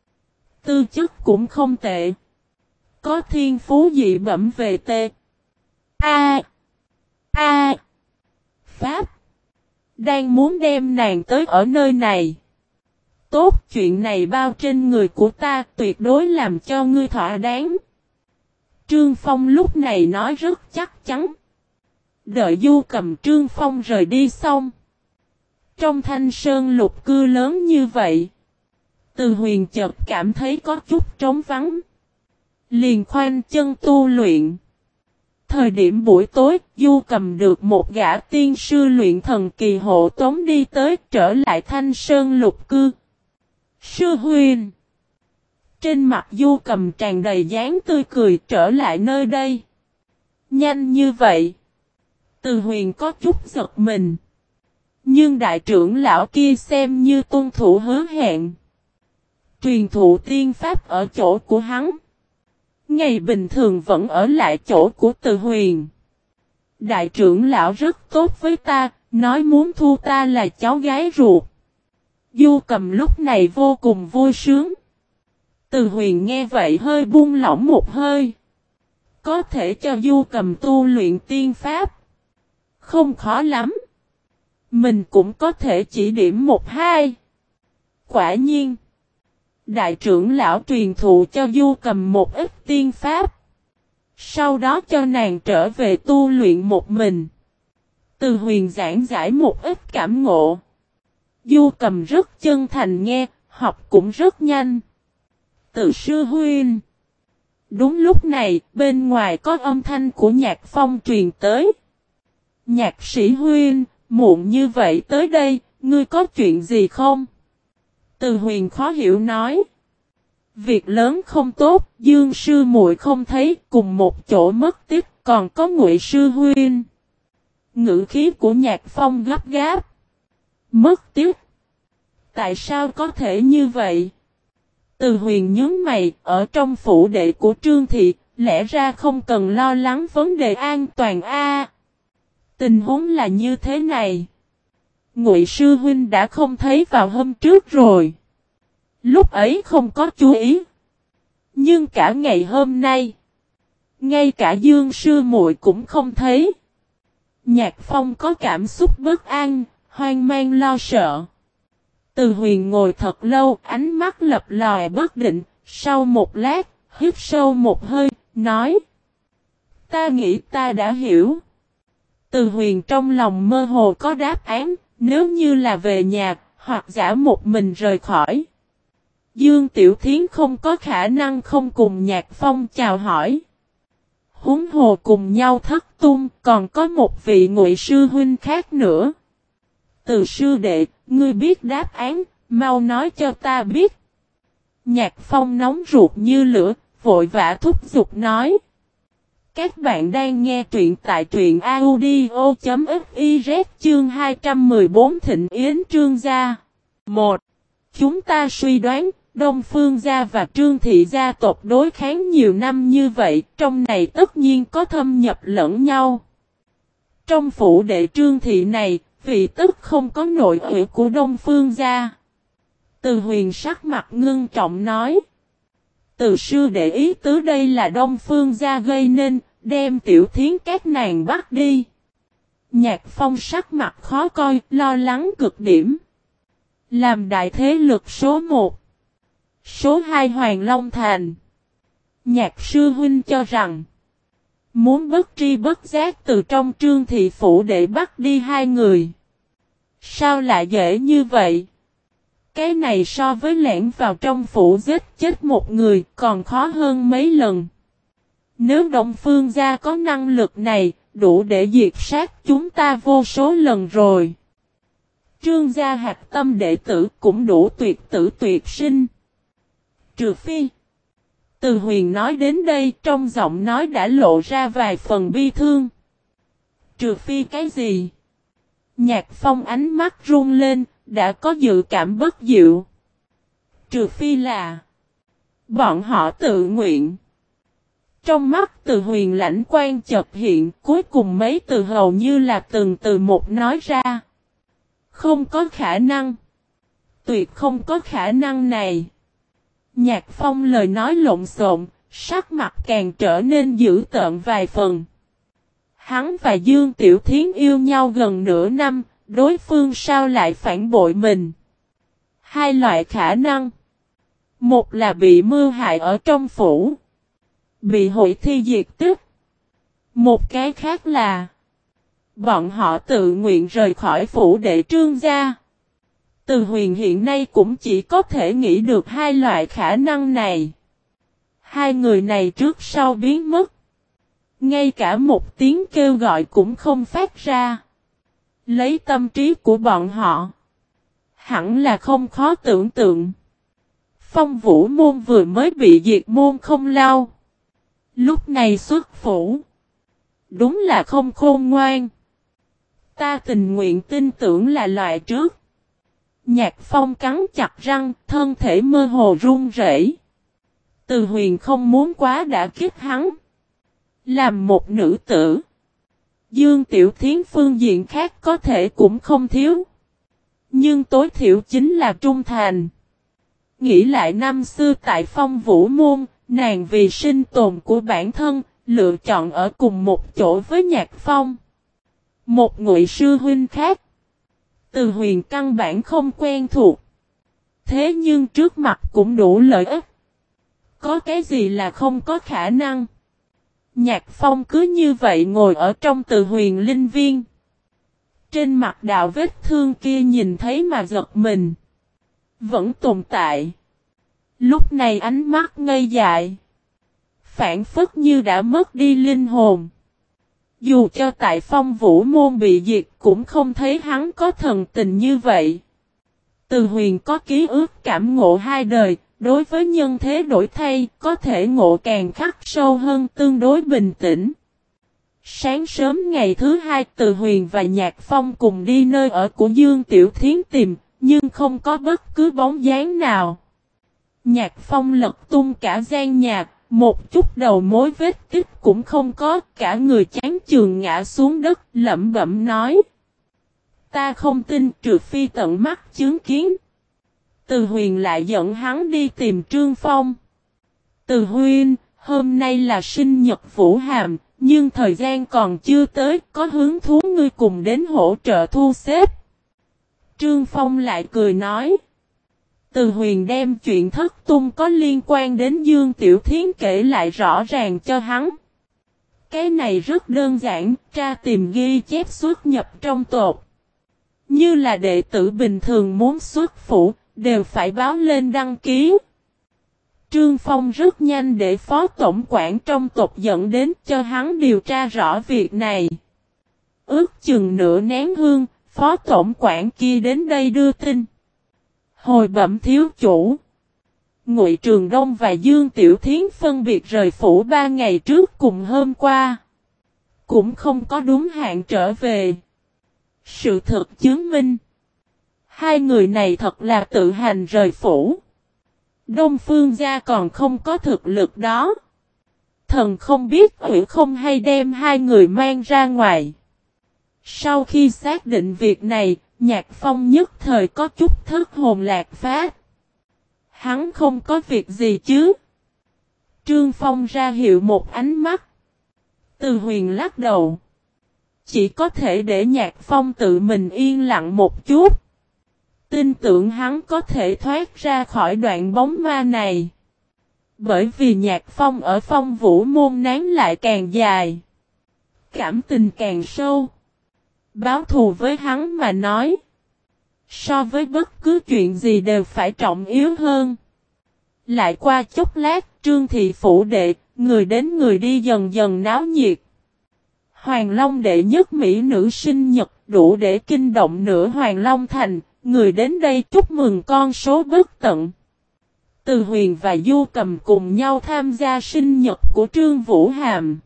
tư chất cũng không tệ. Có thiên phú dị bẩm về tê. A. A. Pháp. Đang muốn đem nàng tới ở nơi này. Tốt, chuyện này bao trên người của ta, tuyệt đối làm cho ngươi thỏa đáng. Trương Phong lúc này nói rất chắc chắn. Đợi Du Cầm Trương Phong rời đi xong. Trong Thanh Sơn lục cư lớn như vậy, Từ Huyền chợt cảm thấy có chút trống vắng. Liền khoanh chân tu luyện. Thời điểm buổi tối, Du Cầm được một gã tiên sư luyện thần kỳ hộ tống đi tới, trở lại Thanh Sơn lục cư. Sư huynh. Trên mặt Du Cầm tràn đầy dáng tươi cười, trở lại nơi đây. Nhanh như vậy. Từ Huyền có chút giật mình. Nhưng đại trưởng lão kia xem như tuân thủ hứa hẹn. Truyền thụ tiên pháp ở chỗ của hắn. Ngày bình thường vẫn ở lại chỗ của Từ Huyền. Đại trưởng lão rất tốt với ta, nói muốn thu ta là cháu gái ruột. Du Cầm lúc này vô cùng vui sướng. Từ Huyền nghe vậy hơi buông lỏng một hơi. Có thể cho Du Cầm tu luyện tiên pháp. Không khó lắm. Mình cũng có thể chỉ điểm một hai. Quả nhiên. Đại trưởng lão truyền thụ cho Du Cầm một ít tiên pháp. Sau đó cho nàng trở về tu luyện một mình. Từ Huyền giảng giải một ít cảm ngộ. Du Cầm rất chân thành nghe, học cũng rất nhanh. Từ sư huynh. Đúng lúc này, bên ngoài có âm thanh của Nhạc Phong truyền tới. Nhạc sĩ huynh, muộn như vậy tới đây, ngươi có chuyện gì không? Từ Huyền khó hiểu nói. Việc lớn không tốt, Dương sư muội không thấy, cùng một chỗ mất tích, còn có Ngụy sư huynh. Ngữ khí của Nhạc Phong gấp gáp. Mất tích? Tại sao có thể như vậy? Từ Huyền nhướng mày, ở trong phủ đệ của Trương Thị, lẽ ra không cần lo lắng vấn đề an toàn a. Tình huống là như thế này. Ngụy sư huynh đã không thấy vào hôm trước rồi. Lúc ấy không có chú ý. Nhưng cả ngày hôm nay, ngay cả Dương sư muội cũng không thấy. Nhạc Phong có cảm xúc bất an, hoang mang lo sợ. Từ Huyền ngồi thật lâu, ánh mắt lập lòe bất định, sau một lát, hít sâu một hơi, nói. Ta nghĩ ta đã hiểu. Từ Huyền trong lòng mơ hồ có đáp án, nếu như là về nhà, hoặc giả một mình rời khỏi. Dương Tiểu Thiến không có khả năng không cùng Nhạc Phong chào hỏi. Huống hồ cùng nhau thất tung, còn có một vị Ngụy sư huynh khác nữa. Từ sư đệ, ngươi biết đáp án, mau nói cho ta biết. Nhạc Phong nóng ruột như lửa, vội vã thúc giục nói. Các bạn đang nghe truyện tại truyện audio.fiz chương hai trăm mười bốn Thịnh Yến Trương Gia. một. Chúng ta suy đoán, Đông Phương Gia và Trương Thị gia tộc đối kháng nhiều năm như vậy, trong này tất nhiên có thâm nhập lẫn nhau. Trong phủ đệ Trương Thị này, vì tức không có nội ủy của Đông Phương Gia. Từ Huyền sắc mặt ngưng trọng nói. Từ sư đệ ý tứ đây là Đông Phương Gia gây nên, đem Tiểu Thiến các nàng bắt đi. Nhạc Phong sắc mặt khó coi, lo lắng cực điểm. Làm đại thế lực số một. Số hai Hoàng Long Thành. Nhạc sư huynh cho rằng. Muốn bất tri bất giác từ trong Trương Thị phủ để bắt đi hai người. Sao lại dễ như vậy? Cái này so với lẻn vào trong phủ giết chết một người còn khó hơn mấy lần. Nếu Đông Phương Gia có năng lực này, đủ để diệt sát chúng ta vô số lần rồi. Trương gia hạt tâm đệ tử cũng đủ tuyệt tử tuyệt sinh. Trừ phi. Từ Huyền nói đến đây trong giọng nói đã lộ ra vài phần bi thương. Trừ phi cái gì? Nhạc Phong ánh mắt run lên, đã có dự cảm bất diệu. Trừ phi là bọn họ tự nguyện. Trong mắt Từ Huyền lãnh quan chợt hiện, cuối cùng mấy từ hầu như là từng từ một nói ra. Không có khả năng. Tuyệt không có khả năng này. Nhạc Phong lời nói lộn xộn, sắc mặt càng trở nên dữ tợn vài phần. Hắn và Dương Tiểu Thiến yêu nhau gần nửa năm, đối phương sao lại phản bội mình? Hai loại khả năng. Một là bị mưu hại ở trong phủ. Bị hội thi diệt tức. Một cái khác là bọn họ tự nguyện rời khỏi phủ đệ Trương gia. Từ Huyền hiện nay cũng chỉ có thể nghĩ được hai loại khả năng này. Hai người này trước sau biến mất. Ngay cả một tiếng kêu gọi cũng không phát ra. Lấy tâm trí của bọn họ, hẳn là không khó tưởng tượng. Phong Vũ môn vừa mới bị diệt môn không lâu. Lúc này xuất phủ. Đúng là không khôn ngoan. Ta tình nguyện tin tưởng là loại trước. Nhạc Phong cắn chặt răng, thân thể mơ hồ run rẩy. Từ Huyền không muốn quá đã kích hắn. Làm một nữ tử, Dương Tiểu Thiến phương diện khác có thể cũng không thiếu. Nhưng tối thiểu chính là trung thành. Nghĩ lại năm xưa tại Phong Vũ Môn, nàng vì sinh tồn của bản thân, lựa chọn ở cùng một chỗ với Nhạc Phong. Một ngụy sư huynh khác. Từ Huyền căn bản không quen thuộc. Thế nhưng trước mặt cũng đủ lợi ích. Có cái gì là không có khả năng. Nhạc Phong cứ như vậy ngồi ở trong Từ Huyền linh viên. Trên mặt đạo vết thương kia nhìn thấy mà giật mình. Vẫn tồn tại. Lúc này ánh mắt ngây dại. Phản phất như đã mất đi linh hồn. Dù cho tại Phong Vũ Môn bị diệt cũng không thấy hắn có thần tình như vậy. Từ Huyền có ký ức cảm ngộ hai đời, đối với nhân thế đổi thay, có thể ngộ càng khắc sâu hơn tương đối bình tĩnh. Sáng sớm ngày thứ hai Từ Huyền và Nhạc Phong cùng đi nơi ở của Dương Tiểu Thiến tìm, nhưng không có bất cứ bóng dáng nào. Nhạc Phong lật tung cả gian nhà, một chút đầu mối vết tích cũng không có, cả người chán chường ngã xuống đất, lẩm bẩm nói. Ta không tin trừ phi tận mắt chứng kiến. Từ Huyền lại dẫn hắn đi tìm Trương Phong. Từ Huynh, hôm nay là sinh nhật Vũ Hàm, nhưng thời gian còn chưa tới, có hứng thú ngươi cùng đến hỗ trợ thu xếp. Trương Phong lại cười nói. Từ Huyền đem chuyện thất tung có liên quan đến Dương Tiểu Thiến kể lại rõ ràng cho hắn. Cái này rất đơn giản, tra tìm ghi chép xuất nhập trong tột. Như là đệ tử bình thường muốn xuất phủ, đều phải báo lên đăng ký. Trương Phong rất nhanh để phó tổng quản trong tộc dẫn đến cho hắn điều tra rõ việc này. Ước chừng nửa nén hương, phó tổng quản kia đến đây đưa tin. Hồi bẩm thiếu chủ. Ngụy Trường Đông và Dương Tiểu Thiến phân biệt rời phủ ba ngày trước cùng hôm qua. Cũng không có đúng hạn trở về. Sự thật chứng minh. Hai người này thật là tự hành rời phủ. Đông Phương gia còn không có thực lực đó. Thần không biết ủy không hay đem hai người mang ra ngoài. Sau khi xác định việc này, Nhạc Phong nhất thời có chút thất hồn lạc phách. Hắn không có việc gì chứ. Trương Phong ra hiệu một ánh mắt. Từ Huyền lắc đầu. Chỉ có thể để Nhạc Phong tự mình yên lặng một chút. Tin tưởng hắn có thể thoát ra khỏi đoạn bóng ma này. Bởi vì Nhạc Phong ở Phong Vũ Môn nán lại càng dài. Cảm tình càng sâu. Báo thù với hắn mà nói. So với bất cứ chuyện gì đều phải trọng yếu hơn. Lại qua chốc lát Trương Thị phủ đệ, người đến người đi dần dần náo nhiệt. Hoàng Long đệ nhất mỹ nữ sinh nhật đủ để kinh động nửa Hoàng Long thành, người đến đây chúc mừng con số bất tận. Từ Huyền và Du Cầm cùng nhau tham gia sinh nhật của Trương Vũ Hàm.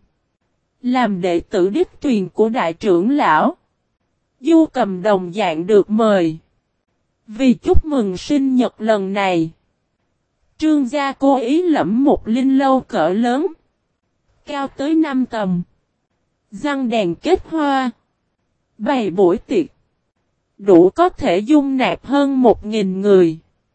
Làm đệ tử đích truyền của đại trưởng lão. Du Cầm đồng dạng được mời. Vì chúc mừng sinh nhật lần này. Trương gia cố ý lẫm một linh lâu cỡ lớn. Cao tới năm tầng. Răng đèn kết hoa. Bày buổi tiệc. Đủ có thể dung nạp hơn một nghìn người.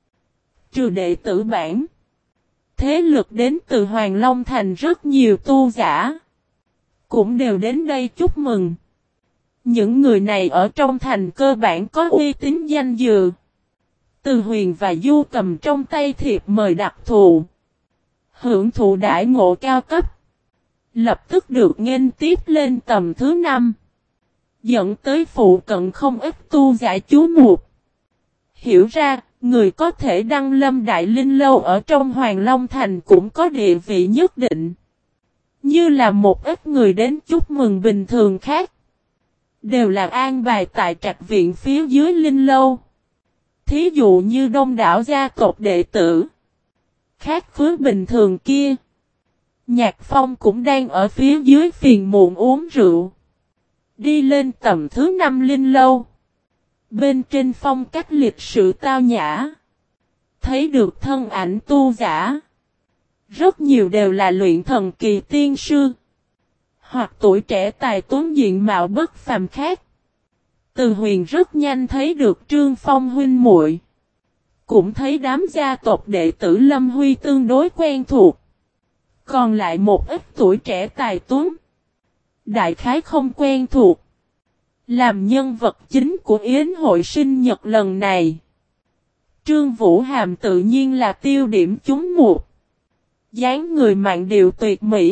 Trừ đệ tử bản. Thế lực đến từ Hoàng Long Thành rất nhiều tu giả. Cũng đều đến đây chúc mừng. Những người này ở trong thành cơ bản có uy tín danh dự. Từ Huyền và Du Cầm trong tay thiệp mời đặc thù. Hưởng thụ đãi ngộ cao cấp. Lập tức được nghênh tiếp lên tầm thứ năm. Dẫn tới phụ cận không ít tu giả chú mục. Hiểu ra, người có thể đăng lâm đại linh lâu ở trong Hoàng Long Thành cũng có địa vị nhất định. Như là một ít người đến chúc mừng bình thường khác. Đều là an bài tại trạch viện phía dưới linh lâu. Thí dụ như đông đảo gia tộc đệ tử. Khác khứ bình thường kia. Nhạc Phong cũng đang ở phía dưới phiền muộn uống rượu. Đi lên tầm thứ năm linh lâu. Bên trên phong cách lịch sự tao nhã. Thấy được thân ảnh tu giả. Rất nhiều đều là luyện thần kỳ tiên sư. hoặc tuổi trẻ tài tuấn diện mạo bất phàm khác. Từ Huyền rất nhanh thấy được Trương Phong huynh muội, cũng thấy đám gia tộc đệ tử Lâm Huy tương đối quen thuộc. Còn lại một ít tuổi trẻ tài tuấn, đại khái không quen thuộc. Làm nhân vật chính của yến hội sinh nhật lần này, Trương Vũ Hàm tự nhiên là tiêu điểm chúng một. Dáng người mặn điệu tuyệt mỹ,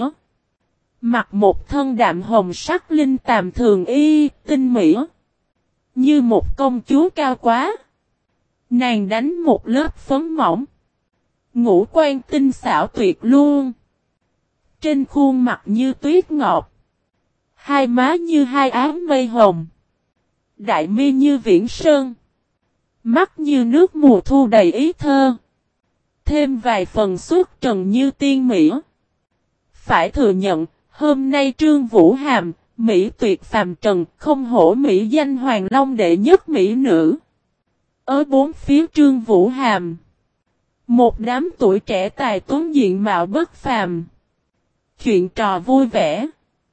mặc một thân đạm hồng sắc linh tàm thường y, tinh mỹ, như một công chúa cao quá. Nàng đánh một lớp phấn mỏng, ngũ quan tinh xảo tuyệt luôn. Trên khuôn mặt như tuyết ngọt, hai má như hai áng mây hồng, đại mi như viễn sơn, mắt như nước mùa thu đầy ý thơ, thêm vài phần xuất trần như tiên mỹ. Phải thừa nhận, hôm nay Trương Vũ Hàm, mỹ tuyệt phàm trần, không hổ mỹ danh Hoàng Long đệ nhất mỹ nữ. Ở bốn phía Trương Vũ Hàm, một đám tuổi trẻ tài tuấn diện mạo bất phàm. Chuyện trò vui vẻ,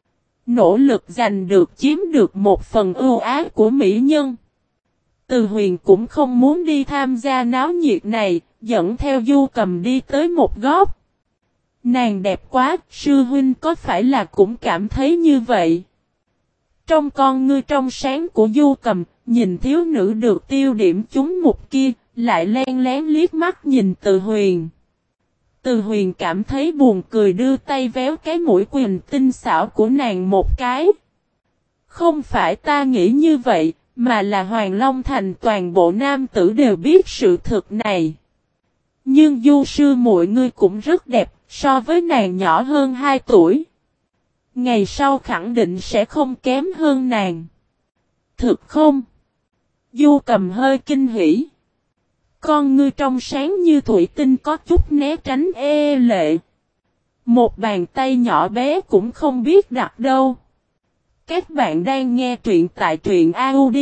nỗ lực giành được chiếm được một phần ưu ái của mỹ nhân. Từ Huyền cũng không muốn đi tham gia náo nhiệt này, dẫn theo Du Cầm đi tới một góc. Nàng đẹp quá, sư huynh có phải là cũng cảm thấy như vậy? Trong con ngươi trong sáng của Du Cầm, nhìn thiếu nữ được tiêu điểm chúng mục kia, lại len lén liếc mắt nhìn Từ Huyền. Từ Huyền cảm thấy buồn cười, đưa tay véo cái mũi quyền tinh xảo của nàng một cái. Không phải ta nghĩ như vậy, mà là Hoàng Long Thành toàn bộ nam tử đều biết sự thực này. Nhưng Du sư muội ngươi cũng rất đẹp, so với nàng nhỏ hơn hai tuổi. Ngày sau khẳng định sẽ không kém hơn nàng. Thực không? Du Cầm hơi kinh hỉ. Con ngươi trong sáng như thủy tinh có chút né tránh e lệ. Một bàn tay nhỏ bé cũng không biết đặt đâu. Các bạn đang nghe truyện tại truyện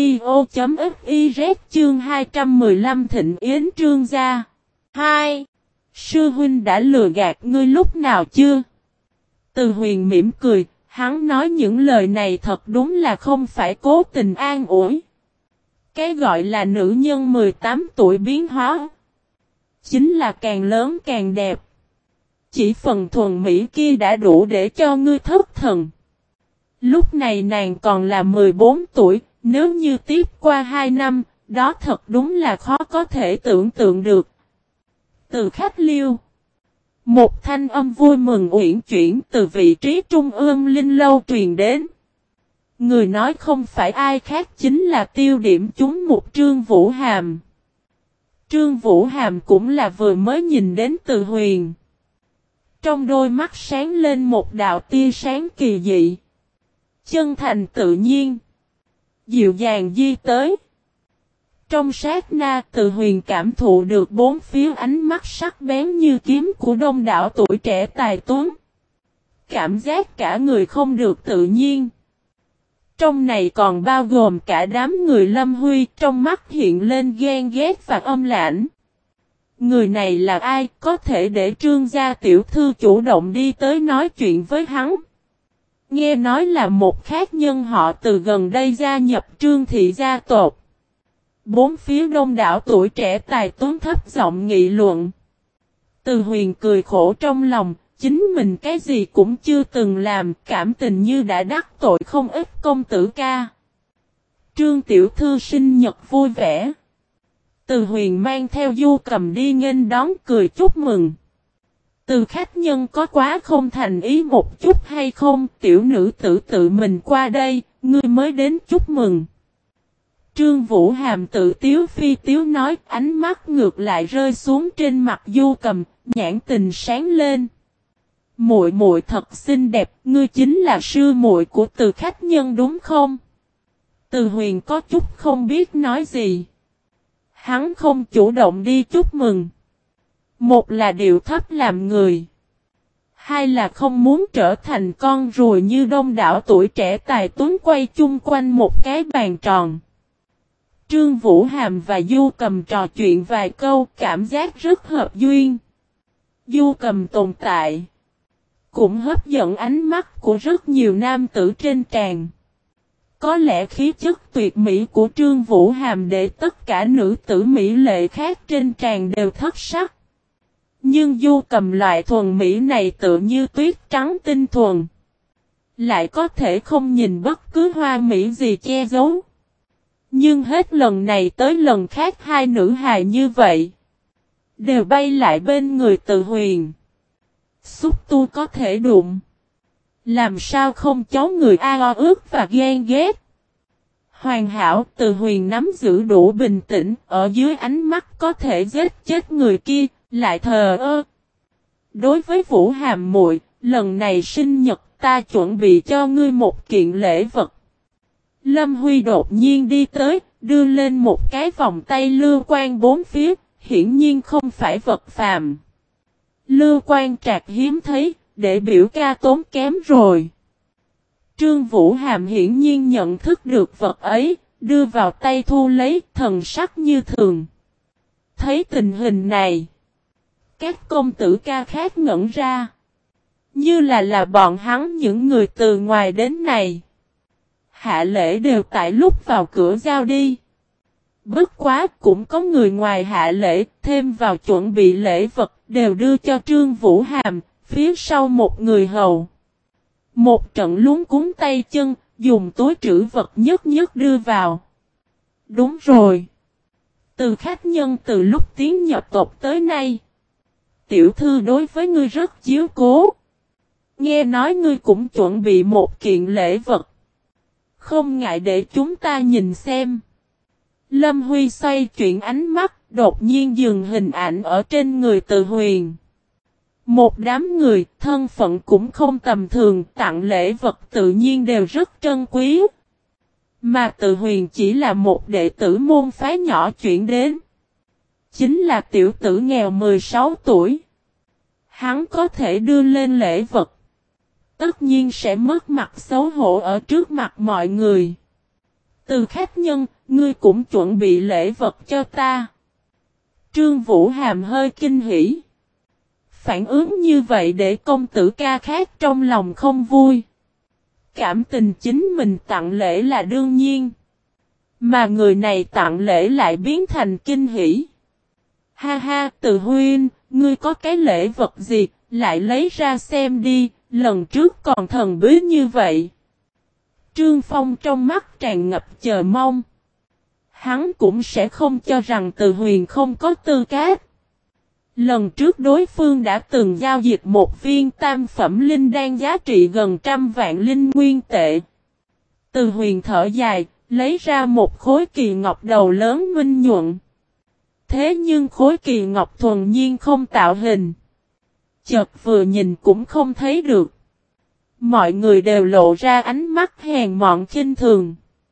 audio.fiz chương hai trăm mười lăm Thịnh Yến Trương gia. hai. Sư huynh đã lừa gạt ngươi lúc nào chưa? Từ Huyền mỉm cười, hắn nói những lời này thật đúng là không phải cố tình an ủi. Cái gọi là nữ nhân mười tám tuổi biến hóa, chính là càng lớn càng đẹp. Chỉ phần thuần mỹ kia đã đủ để cho ngươi thất thần. Lúc này nàng còn là mười bốn tuổi, nếu như tiếp qua hai năm, đó thật đúng là khó có thể tưởng tượng được. Từ khách liêu, một thanh âm vui mừng uyển chuyển từ vị trí trung ương linh lâu truyền đến. Người nói không phải ai khác chính là tiêu điểm chúng một Trương Vũ Hàm. Trương Vũ Hàm cũng là vừa mới nhìn đến Từ Huyền. Trong đôi mắt sáng lên một đạo tia sáng kỳ dị. Chân thành tự nhiên, dịu dàng di tới. Trong sát na Từ Huyền cảm thụ được bốn phía ánh mắt sắc bén như kiếm của đông đảo tuổi trẻ tài tuấn. Cảm giác cả người không được tự nhiên. Trong này còn bao gồm cả đám người Lâm Huy, trong mắt hiện lên ghen ghét và âm lãnh. Người này là ai, có thể để Trương gia tiểu thư chủ động đi tới nói chuyện với hắn? Nghe nói là một khác nhân họ từ gần đây gia nhập Trương thị gia tộc. Bốn phía đông đảo tuổi trẻ tài tuấn thấp giọng nghị luận. Từ Huyền cười khổ trong lòng, chính mình cái gì cũng chưa từng làm, cảm tình như đã đắc tội không ít công tử ca. Trương tiểu thư sinh nhật vui vẻ. Từ Huyền mang theo Du Cầm đi nghênh đón cười chúc mừng. Từ khách nhân có quá không thành ý một chút hay không, tiểu nữ tử tự mình qua đây, ngươi mới đến chúc mừng. Trương Vũ Hàm tự tiếu phi tiếu nói, ánh mắt ngược lại rơi xuống trên mặt Du Cầm, nhãn tình sáng lên. Muội muội thật xinh đẹp, ngươi chính là sư muội của Từ khách nhân đúng không? Từ Huyền có chút không biết nói gì. Hắn không chủ động đi chúc mừng. Một là điệu thấp làm người. Hai là không muốn trở thành con ruồi như đông đảo tuổi trẻ tài tuấn quay chung quanh một cái bàn tròn. Trương Vũ Hàm và Du Cầm trò chuyện vài câu, cảm giác rất hợp duyên. Du Cầm tồn tại, cũng hấp dẫn ánh mắt của rất nhiều nam tử trên tràng. Có lẽ khí chất tuyệt mỹ của Trương Vũ Hàm để tất cả nữ tử mỹ lệ khác trên tràng đều thất sắc. Nhưng du cầm loại thuần mỹ này tự như tuyết trắng tinh thuần. Lại có thể không nhìn bất cứ hoa mỹ gì che giấu. Nhưng hết lần này tới lần khác hai nữ hài như vậy. Đều bay lại bên người Từ Huyền. Xúc tu có thể đụng. Làm sao không cháu người a ước và ghen ghét. Hoàn hảo Từ Huyền nắm giữ đủ bình tĩnh. Ở dưới ánh mắt có thể giết chết người kia. Lại thờ ơ. Đối với Vũ Hàm muội, lần này sinh nhật ta chuẩn bị cho ngươi một kiện lễ vật. Lâm Huy đột nhiên đi tới, đưa lên một cái vòng tay lưu quan bốn phía, hiển nhiên không phải vật phàm. Lưu quan trạc hiếm thấy, để biểu ca tốn kém rồi. Trương Vũ Hàm hiển nhiên nhận thức được vật ấy, đưa vào tay thu lấy, thần sắc như thường. Thấy tình hình này, các công tử ca khác ngẩn ra. Như là là bọn hắn những người từ ngoài đến này. Hạ lễ đều tại lúc vào cửa giao đi. Bất quá cũng có người ngoài hạ lễ thêm vào chuẩn bị lễ vật đều đưa cho Trương Vũ Hàm, phía sau một người hầu. Một trận luống cuống tay chân, dùng túi trữ vật nhất nhất đưa vào. Đúng rồi. Từ khách nhân từ lúc tiến nhập tộc tới nay. Tiểu thư đối với ngươi rất chiếu cố. Nghe nói ngươi cũng chuẩn bị một kiện lễ vật. Không ngại để chúng ta nhìn xem. Lâm Huy xoay chuyển ánh mắt, đột nhiên dừng hình ảnh ở trên người Từ Huyền. Một đám người, thân phận cũng không tầm thường, tặng lễ vật tự nhiên đều rất trân quý. Mà Từ Huyền chỉ là một đệ tử môn phái nhỏ chuyển đến. Chính là tiểu tử nghèo mười sáu tuổi. Hắn có thể đưa lên lễ vật. Tất nhiên sẽ mất mặt xấu hổ ở trước mặt mọi người. Từ khách nhân, ngươi cũng chuẩn bị lễ vật cho ta. Trương Vũ Hàm hơi kinh hỉ. Phản ứng như vậy để công tử ca khác trong lòng không vui. Cảm tình chính mình tặng lễ là đương nhiên. Mà người này tặng lễ lại biến thành kinh hỉ. Ha ha, Từ Huynh, ngươi có cái lễ vật gì, lại lấy ra xem đi, lần trước còn thần bí như vậy. Trương Phong trong mắt tràn ngập chờ mong. Hắn cũng sẽ không cho rằng Từ Huyền không có tư cách. Lần trước đối phương đã từng giao dịch một viên tam phẩm linh đan giá trị gần trăm vạn linh nguyên tệ. Từ Huyền thở dài, lấy ra một khối kỳ ngọc đầu lớn minh nhuận. Thế nhưng khối kỳ ngọc thuần nhiên không tạo hình. Chợt vừa nhìn cũng không thấy được. Mọi người đều lộ ra ánh mắt hèn mọn khinh thường.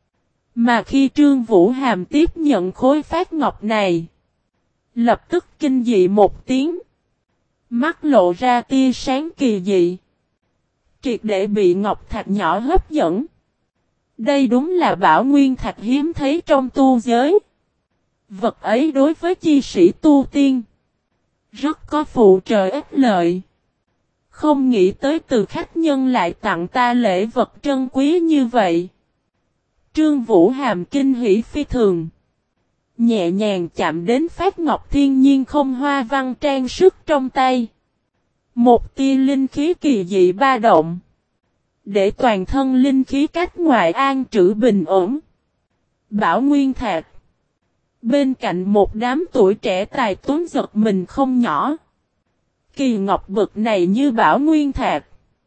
Mà khi Trương Vũ Hàm tiếp nhận khối phát ngọc này, lập tức kinh dị một tiếng. Mắt lộ ra tia sáng kỳ dị. Triệt để bị ngọc thạch nhỏ hấp dẫn. Đây đúng là bảo nguyên thạch hiếm thấy trong tu giới. Vật ấy đối với chi sĩ tu tiên rất có phụ trợ ích lợi. Không nghĩ tới từ khách nhân lại tặng ta lễ vật trân quý như vậy. Trương Vũ Hàm kinh hỉ phi thường. Nhẹ nhàng chạm đến phát ngọc thiên nhiên không hoa văn trang sức trong tay. Một tia linh khí kỳ dị ba động. Để toàn thân linh khí cách ngoại an trữ bình ổn. Bảo nguyên thạch. Bên cạnh một đám tuổi trẻ tài tuấn giật mình không nhỏ. Kỳ ngọc bực này như bảo nguyên thạch.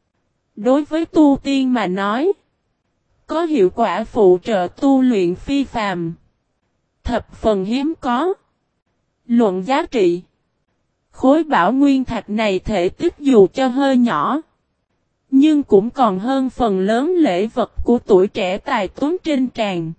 Đối với tu tiên mà nói. Có hiệu quả phụ trợ tu luyện phi phàm. Thập phần hiếm có. Luận giá trị. Khối bảo nguyên thạch này thể tích dù cho hơi nhỏ. Nhưng cũng còn hơn phần lớn lễ vật của tuổi trẻ tài tuấn trên tràng.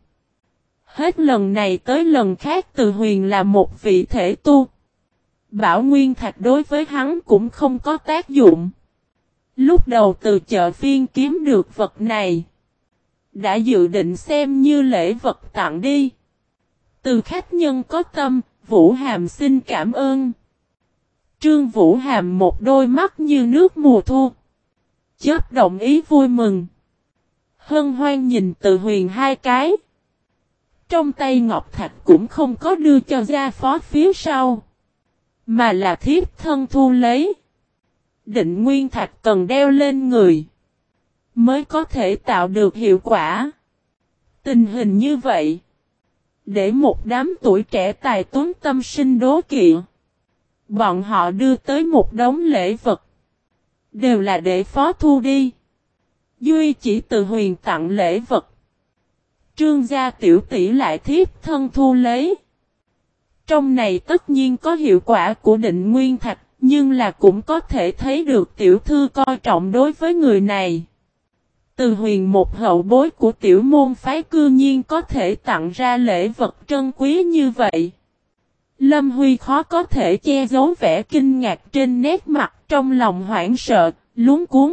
Hết lần này tới lần khác Từ Huyền là một vị thể tu. Bảo nguyên thạch đối với hắn cũng không có tác dụng. Lúc đầu từ chợ phiên kiếm được vật này. Đã dự định xem như lễ vật tặng đi. Từ khách nhân có tâm, Vũ Hàm xin cảm ơn. Trương Vũ Hàm một đôi mắt như nước mùa thu. chớp động ý vui mừng. Hân hoan nhìn Từ Huyền hai cái. Trong tay ngọc thạch cũng không có đưa cho gia phó phía sau. Mà là thiếp thân thu lấy. Định nguyên thạch cần đeo lên người. Mới có thể tạo được hiệu quả. Tình hình như vậy. Để một đám tuổi trẻ tài tuấn tâm sinh đố kỵ. Bọn họ đưa tới một đống lễ vật. Đều là để phó thu đi. Duy chỉ Từ Huyền tặng lễ vật. Trương gia tiểu tỷ lại thiếp thân thu lấy. Trong này tất nhiên có hiệu quả của định nguyên thạch. Nhưng là cũng có thể thấy được tiểu thư coi trọng đối với người này. Từ Huyền một hậu bối của tiểu môn phái cư nhiên có thể tặng ra lễ vật trân quý như vậy. Lâm Huy khó có thể che giấu vẻ kinh ngạc trên nét mặt, trong lòng hoảng sợ, luống cuống.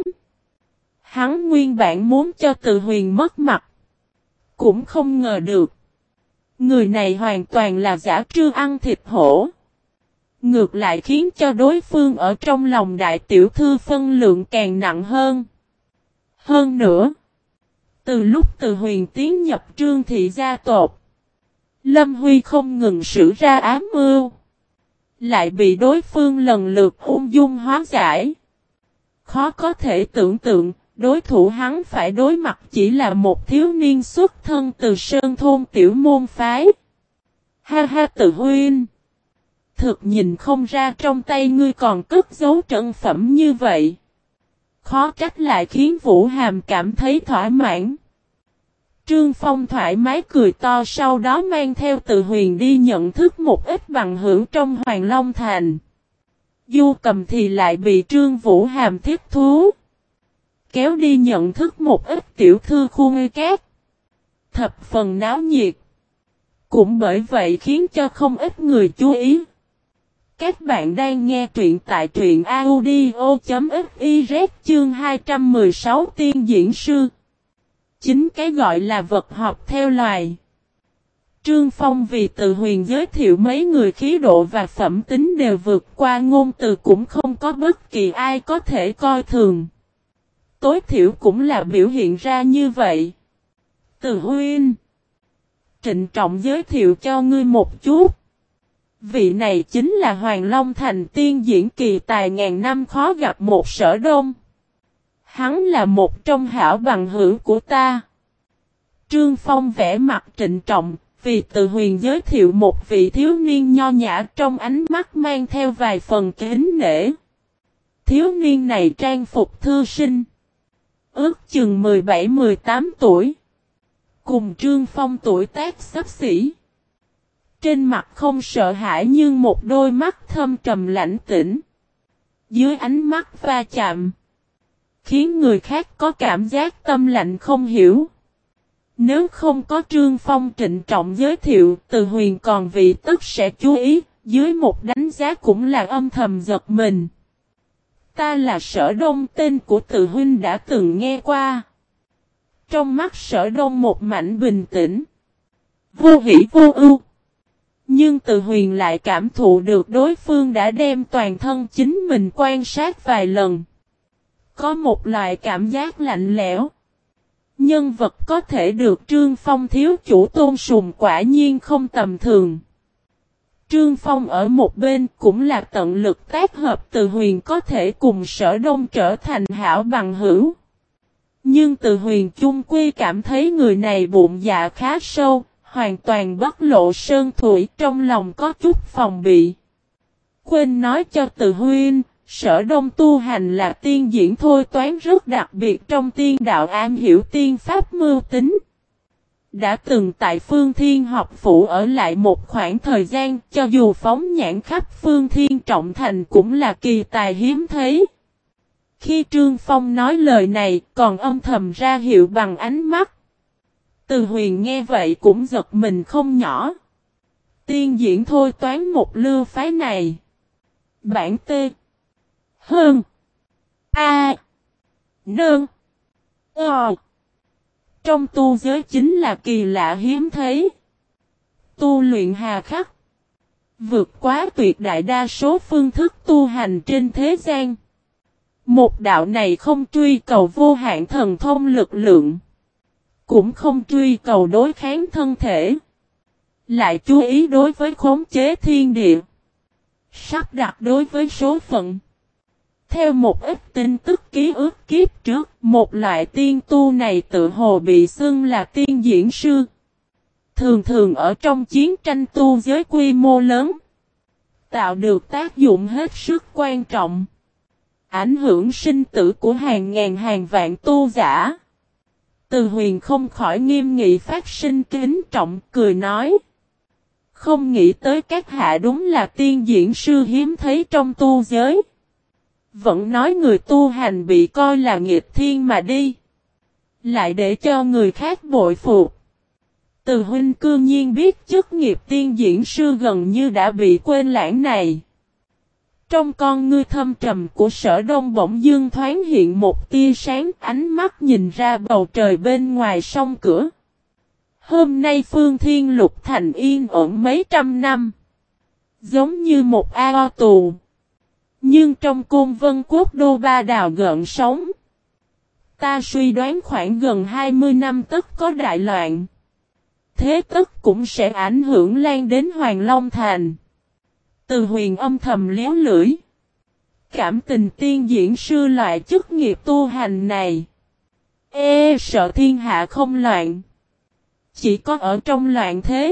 Hắn nguyên bản muốn cho Từ Huyền mất mặt. Cũng không ngờ được. Người này hoàn toàn là giả trư ăn thịt hổ. Ngược lại khiến cho đối phương ở trong lòng đại tiểu thư phân lượng càng nặng hơn. Hơn nữa, từ lúc Từ Huyền tiến nhập Trương thị gia tộc, Lâm Huy không ngừng sử ra ám mưu, lại bị đối phương lần lượt ung dung hóa giải. Khó có thể tưởng tượng, đối thủ hắn phải đối mặt chỉ là một thiếu niên xuất thân từ sơn thôn tiểu môn phái. Ha ha Từ Huynh, thực nhìn không ra trong tay ngươi còn cất giấu trân phẩm như vậy. Khó trách lại khiến Vũ Hàm cảm thấy thỏa mãn. Trương Phong thoải mái cười to, sau đó mang theo Từ Huyền đi nhận thức một ít bằng hữu trong Hoàng Long Thành. Du Cầm thì lại bị Trương Vũ Hàm thiết thú. Kéo đi nhận thức một ít tiểu thư khu ngư cát. Thập phần náo nhiệt. Cũng bởi vậy khiến cho không ít người chú ý. Các bạn đang nghe truyện tại truyện audio.fiz chương hai trăm mười sáu tiên diễn sư. Chính cái gọi là vật học theo loài. Trương Phong vì Từ Huyền giới thiệu mấy người khí độ và phẩm tính đều vượt qua ngôn từ, cũng không có bất kỳ ai có thể coi thường. Tối thiểu cũng là biểu hiện ra như vậy. Từ Huynh, trịnh trọng giới thiệu cho ngươi một chút. Vị này chính là Hoàng Long Thành tiên diễn kỳ tài ngàn năm khó gặp một Sở Đông. Hắn là một trong hảo bằng hữu của ta. Trương Phong vẽ mặt trịnh trọng, vì Từ Huyền giới thiệu một vị thiếu niên nho nhã, trong ánh mắt mang theo vài phần kính nể. Thiếu niên này trang phục thư sinh, ước chừng mười bảy mười tám tuổi. Cùng Trương Phong tuổi tác xấp xỉ. Trên mặt không sợ hãi nhưng một đôi mắt thâm trầm lãnh tĩnh. Dưới ánh mắt va chạm, khiến người khác có cảm giác tâm lạnh không hiểu. Nếu không có Trương Phong trịnh trọng giới thiệu, Từ Huyền còn vị tức sẽ chú ý, dưới một đánh giá cũng là âm thầm giật mình. Ta là Sở Đông, tên của Từ Huynh đã từng nghe qua. Trong mắt Sở Đông một mảnh bình tĩnh, vô hỉ vô ưu. Nhưng Từ Huyền lại cảm thụ được đối phương đã đem toàn thân chính mình quan sát vài lần. Có một loại cảm giác lạnh lẽo. Nhân vật có thể được Trương Phong thiếu chủ tôn sùng quả nhiên không tầm thường. Trương Phong ở một bên cũng là tận lực tác hợp Từ Huyền có thể cùng Sở Đông trở thành hảo bằng hữu. Nhưng Từ Huyền chung quy cảm thấy người này bụng dạ khá sâu, hoàn toàn bất lộ sơn thủy, trong lòng có chút phòng bị. Quên nói cho Từ Huynh, Sở Đông tu hành là tiên diễn thôi toán rất đặc biệt trong tiên đạo, am hiểu tiên pháp mưu tính. Đã từng tại Phương Thiên học phủ ở lại một khoảng thời gian, cho dù phóng nhãn khắp Phương Thiên Trọng Thành cũng là kỳ tài hiếm thấy. Khi Trương Phong nói lời này, còn âm thầm ra hiệu bằng ánh mắt. Từ Huyền nghe vậy cũng giật mình không nhỏ. Tiên diễn thôi toán một lưu phái này. Bản T. Hơn. A. Nương. Ờ. Trong tu giới chính là kỳ lạ hiếm thấy. Tu luyện hà khắc. Vượt quá tuyệt đại đa số phương thức tu hành trên thế gian. Một đạo này không truy cầu vô hạn thần thông lực lượng, cũng không truy cầu đối kháng thân thể, lại chú ý đối với khống chế thiên địa, sắp đặt đối với số phận. Theo một ít tin tức ký ức kiếp trước, một loại tiên tu này tự hồ bị xưng là tiên diễn sư. Thường thường ở trong chiến tranh tu giới quy mô lớn, tạo được tác dụng hết sức quan trọng, ảnh hưởng sinh tử của hàng ngàn hàng vạn tu giả. Từ Huyền không khỏi nghiêm nghị phát sinh kính trọng, cười nói: không nghĩ tới các hạ đúng là tiên diễn sư hiếm thấy trong tu giới. Vẫn nói người tu hành bị coi là nghịch thiên mà đi, lại để cho người khác bội phục. Từ huynh cương nhiên biết chức nghiệp tiên diễn sư gần như đã bị quên lãng này. Trong con ngươi thâm trầm của Sở Đông bỗng dưng thoáng hiện một tia sáng, ánh mắt nhìn ra bầu trời bên ngoài sông cửa. Hôm nay Phương Thiên Lục Thành yên ổn mấy trăm năm, giống như một ao tù. Nhưng trong Côn Vân Quốc đô ba đào gợn sóng. Ta suy đoán khoảng gần hai mươi năm tất có đại loạn. Thế tất cũng sẽ ảnh hưởng lan đến Hoàng Long Thành. Từ Huyền âm thầm liếu lưỡi. Cảm tình tiên diễn sư loại chức nghiệp tu hành này, e sợ thiên hạ không loạn. Chỉ có ở trong loạn thế,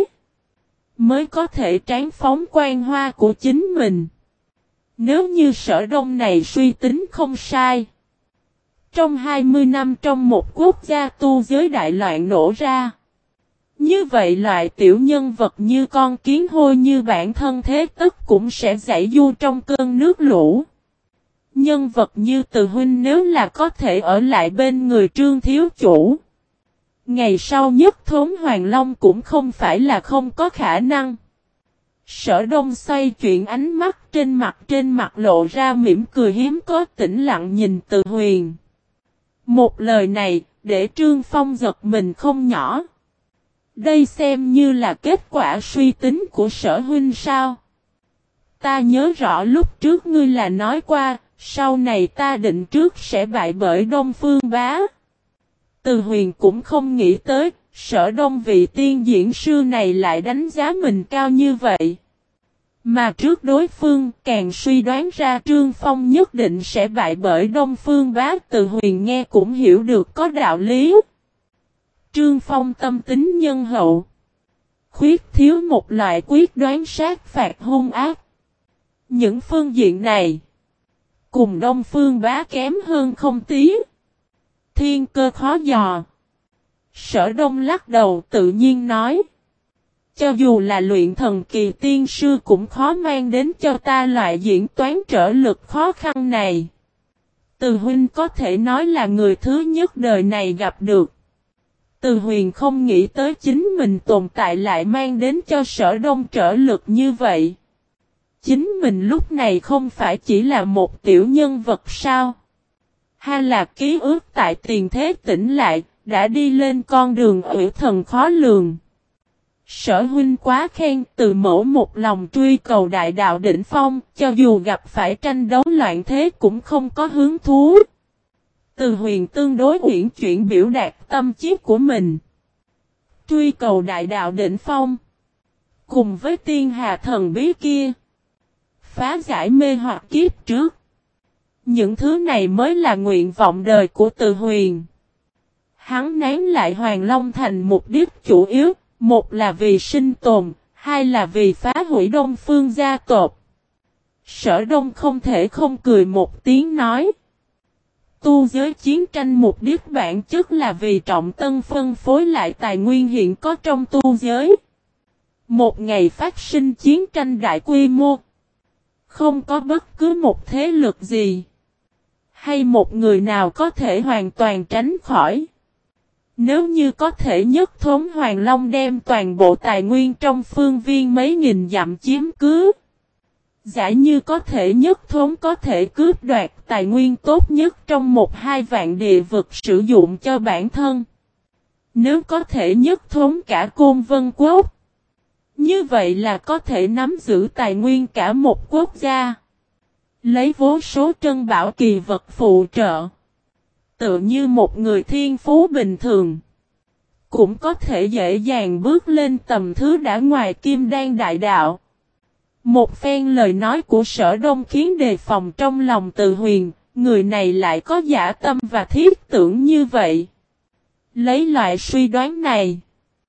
mới có thể tráng phóng quang hoa của chính mình. Nếu như Sở Đông này suy tính không sai, trong hai mươi năm trong một quốc gia tu giới đại loạn nổ ra, như vậy loại tiểu nhân vật như con kiến hôi như bản thân thế tất cũng sẽ giãy du trong cơn nước lũ. Nhân vật như Từ huynh nếu là có thể ở lại bên người Trương thiếu chủ, ngày sau nhất thống Hoàng Long cũng không phải là không có khả năng. Sở Đông xoay chuyển ánh mắt, trên mặt trên mặt lộ ra mỉm cười hiếm có, tĩnh lặng nhìn Từ Huyền. Một lời này, để Trương Phong giật mình không nhỏ. Đây xem như là kết quả suy tính của Sở huynh sao? Ta nhớ rõ lúc trước ngươi là nói qua, sau này ta định trước sẽ bại bởi Đông Phương Bá. Từ Huyền cũng không nghĩ tới, Sở Đông vị tiên diễn sư này lại đánh giá mình cao như vậy. Mà trước đối phương càng suy đoán ra Trương Phong nhất định sẽ bại bởi Đông Phương Bá. Từ Huyền nghe cũng hiểu được có đạo lý. Trương Phong tâm tính nhân hậu, khuyết thiếu một loại quyết đoán sát phạt hung ác. Những phương diện này, cùng Đông Phương Bá kém hơn không tí. Thiên cơ khó dò. Sở Đông lắc đầu tự nhiên nói: cho dù là luyện thần kỳ tiên sư cũng khó mang đến cho ta loại diễn toán trở lực khó khăn này. Từ huynh có thể nói là người thứ nhất đời này gặp được. Từ Huyền không nghĩ tới chính mình tồn tại lại mang đến cho Sở Đông trở lực như vậy. Chính mình lúc này không phải chỉ là một tiểu nhân vật sao? Hay là ký ức tại tiền thế tỉnh lại, đã đi lên con đường ủy thần khó lường. Sở huynh quá khen, từ mẫu một lòng truy cầu đại đạo đỉnh phong, cho dù gặp phải tranh đấu loạn thế cũng không có hứng thú. Từ Huyền tương đối uyển chuyển biểu đạt tâm trí của mình. Truy cầu đại đạo đỉnh phong, cùng với tiên hà thần bí kia, phá giải mê hoặc kiếp trước. Những thứ này mới là nguyện vọng đời của Từ Huyền. Hắn nán lại Hoàng Long Thành mục đích chủ yếu, một là vì sinh tồn, hai là vì phá hủy Đông Phương gia tộc. Sở Đông không thể không cười một tiếng nói: tu giới chiến tranh mục đích bản chất là vì trọng tân phân phối lại tài nguyên hiện có trong tu giới. Một ngày phát sinh chiến tranh đại quy mô, không có bất cứ một thế lực gì, hay một người nào có thể hoàn toàn tránh khỏi. Nếu như có thể nhất thống Hoàng Long đem toàn bộ tài nguyên trong phương viên mấy nghìn dặm chiếm cứ, giả như có thể nhất thống có thể cướp đoạt tài nguyên tốt nhất trong một hai vạn địa vực sử dụng cho bản thân. Nếu có thể nhất thống cả Côn Vân Quốc, như vậy là có thể nắm giữ tài nguyên cả một quốc gia. Lấy vô số trân bảo kỳ vật phụ trợ. Tựa như một người thiên phú bình thường. Cũng có thể dễ dàng bước lên tầm thứ đã ngoài kim đan đại đạo. Một phen lời nói của Sở Đông khiến đề phòng trong lòng Từ Huyền. Người này lại có giả tâm và thiết tưởng như vậy. Lấy loại suy đoán này.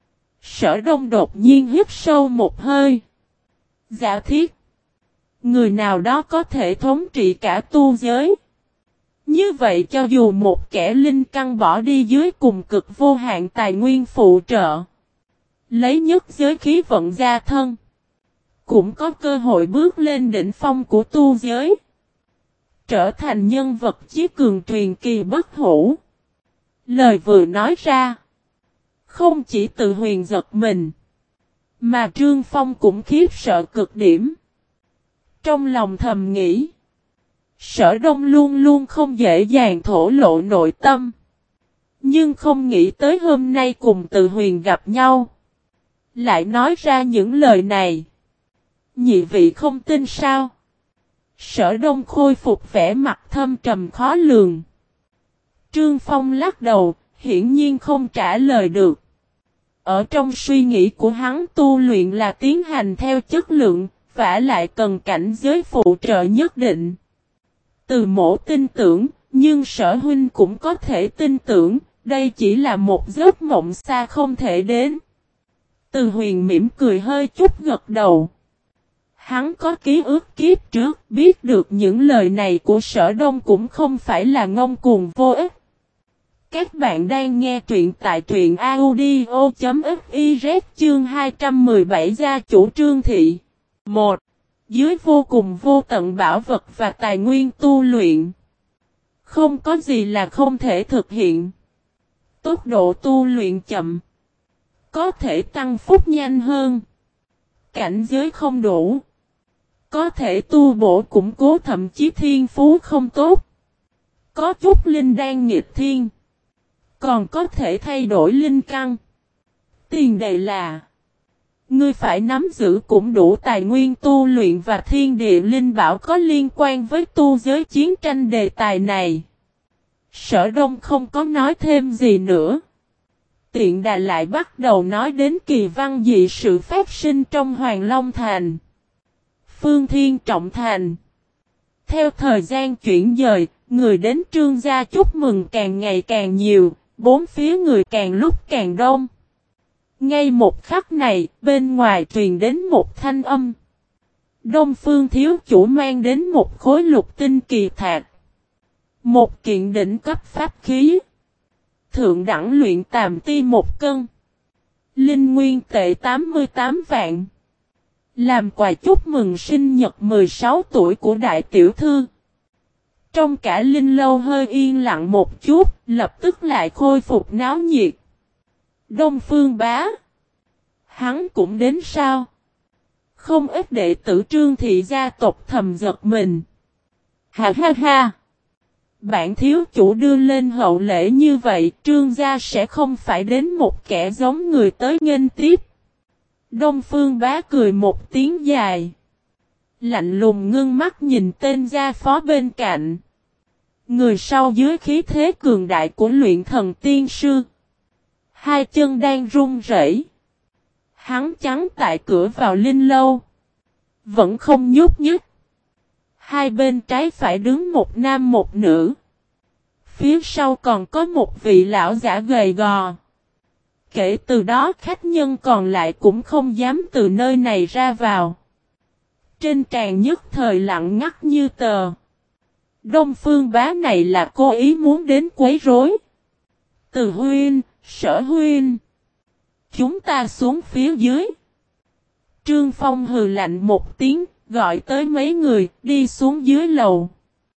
Sở Đông đột nhiên hít sâu một hơi. Giả thiết. Người nào đó có thể thống trị cả tu giới. Như vậy cho dù một kẻ linh căn bỏ đi dưới cùng cực vô hạn tài nguyên phụ trợ. Lấy nhất giới khí vận gia thân. Cũng có cơ hội bước lên đỉnh phong của tu giới. Trở thành nhân vật chí cường truyền kỳ bất hủ. Lời vừa nói ra. Không chỉ Từ Huyền giật mình. Mà Trương Phong cũng khiếp sợ cực điểm. Trong lòng thầm nghĩ. Sở Đông luôn luôn không dễ dàng thổ lộ nội tâm. Nhưng không nghĩ tới hôm nay cùng Từ Huyền gặp nhau. Lại nói ra những lời này. Nhị vị không tin sao? Sở Đông khôi phục vẻ mặt thâm trầm khó lường. Trương Phong lắc đầu, hiển nhiên không trả lời được. Ở trong suy nghĩ của hắn tu luyện là tiến hành theo chất lượng, vả lại cần cảnh giới phụ trợ nhất định. Từ Mỗ tin tưởng, nhưng Sở huynh cũng có thể tin tưởng, đây chỉ là một giấc mộng xa không thể đến. Từ Huyền mỉm cười hơi chút gật đầu. Hắn có ký ức kiếp trước, biết được những lời này của Sở Đông cũng không phải là ngông cuồng vô ích. Các bạn đang nghe truyện tại truyện audio chấm fiz chương hai trăm mười bảy gia chủ Trương Thị. một. Dưới vô cùng vô tận bảo vật và tài nguyên tu luyện. Không có gì là không thể thực hiện. Tốc độ tu luyện chậm. Có thể tăng phúc nhanh hơn. Cảnh giới không đủ. Có thể tu bổ củng cố thậm chí thiên phú không tốt. Có chút linh đan nghịch thiên. Còn có thể thay đổi linh căn. Tiền đề là ngươi phải nắm giữ cũng đủ tài nguyên tu luyện và thiên địa linh bảo có liên quan với tu giới chiến tranh đề tài này. Sở Đông không có nói thêm gì nữa. Tiện đà lại bắt đầu nói đến kỳ văn dị sự phát sinh trong Hoàng Long Thành. Phương Thiên Trọng Thành. Theo thời gian chuyển dời, người đến Trương gia chúc mừng càng ngày càng nhiều, bốn phía người càng lúc càng đông. Ngay một khắc này, bên ngoài truyền đến một thanh âm. Đông Phương thiếu chủ mang đến một khối lục tinh kỳ thạch. Một kiện đỉnh cấp pháp khí. Thượng đẳng luyện tàm ti một cân. Linh nguyên tệ tám mươi tám vạn. Làm quà chúc mừng sinh nhật mười sáu tuổi của đại tiểu thư. Trong cả linh lâu hơi yên lặng một chút, lập tức lại khôi phục náo nhiệt. Đông Phương bá. Hắn cũng đến sao? Không ít đệ tử Trương thị gia tộc thầm giật mình. Ha ha ha. Bạn thiếu chủ đưa lên hậu lễ như vậy, Trương gia sẽ không phải đến một kẻ giống người tới nghênh tiếp. Đông Phương bá cười một tiếng dài. Lạnh lùng ngưng mắt nhìn tên gia phó bên cạnh. Người sau dưới khí thế cường đại của luyện thần tiên sư. Hai chân đang run rẩy. Hắn chắn tại cửa vào linh lâu. Vẫn không nhúc nhích. Hai bên trái phải đứng một nam một nữ. Phía sau còn có một vị lão giả gầy gò. Kể từ đó khách nhân còn lại cũng không dám từ nơi này ra vào. Trên tràn nhất thời lặng ngắt như tờ. Đông Phương bá này là cố ý muốn đến quấy rối. Từ huynh, Sở huynh. Chúng ta xuống phía dưới. Trương Phong hừ lạnh một tiếng, gọi tới mấy người, đi xuống dưới lầu.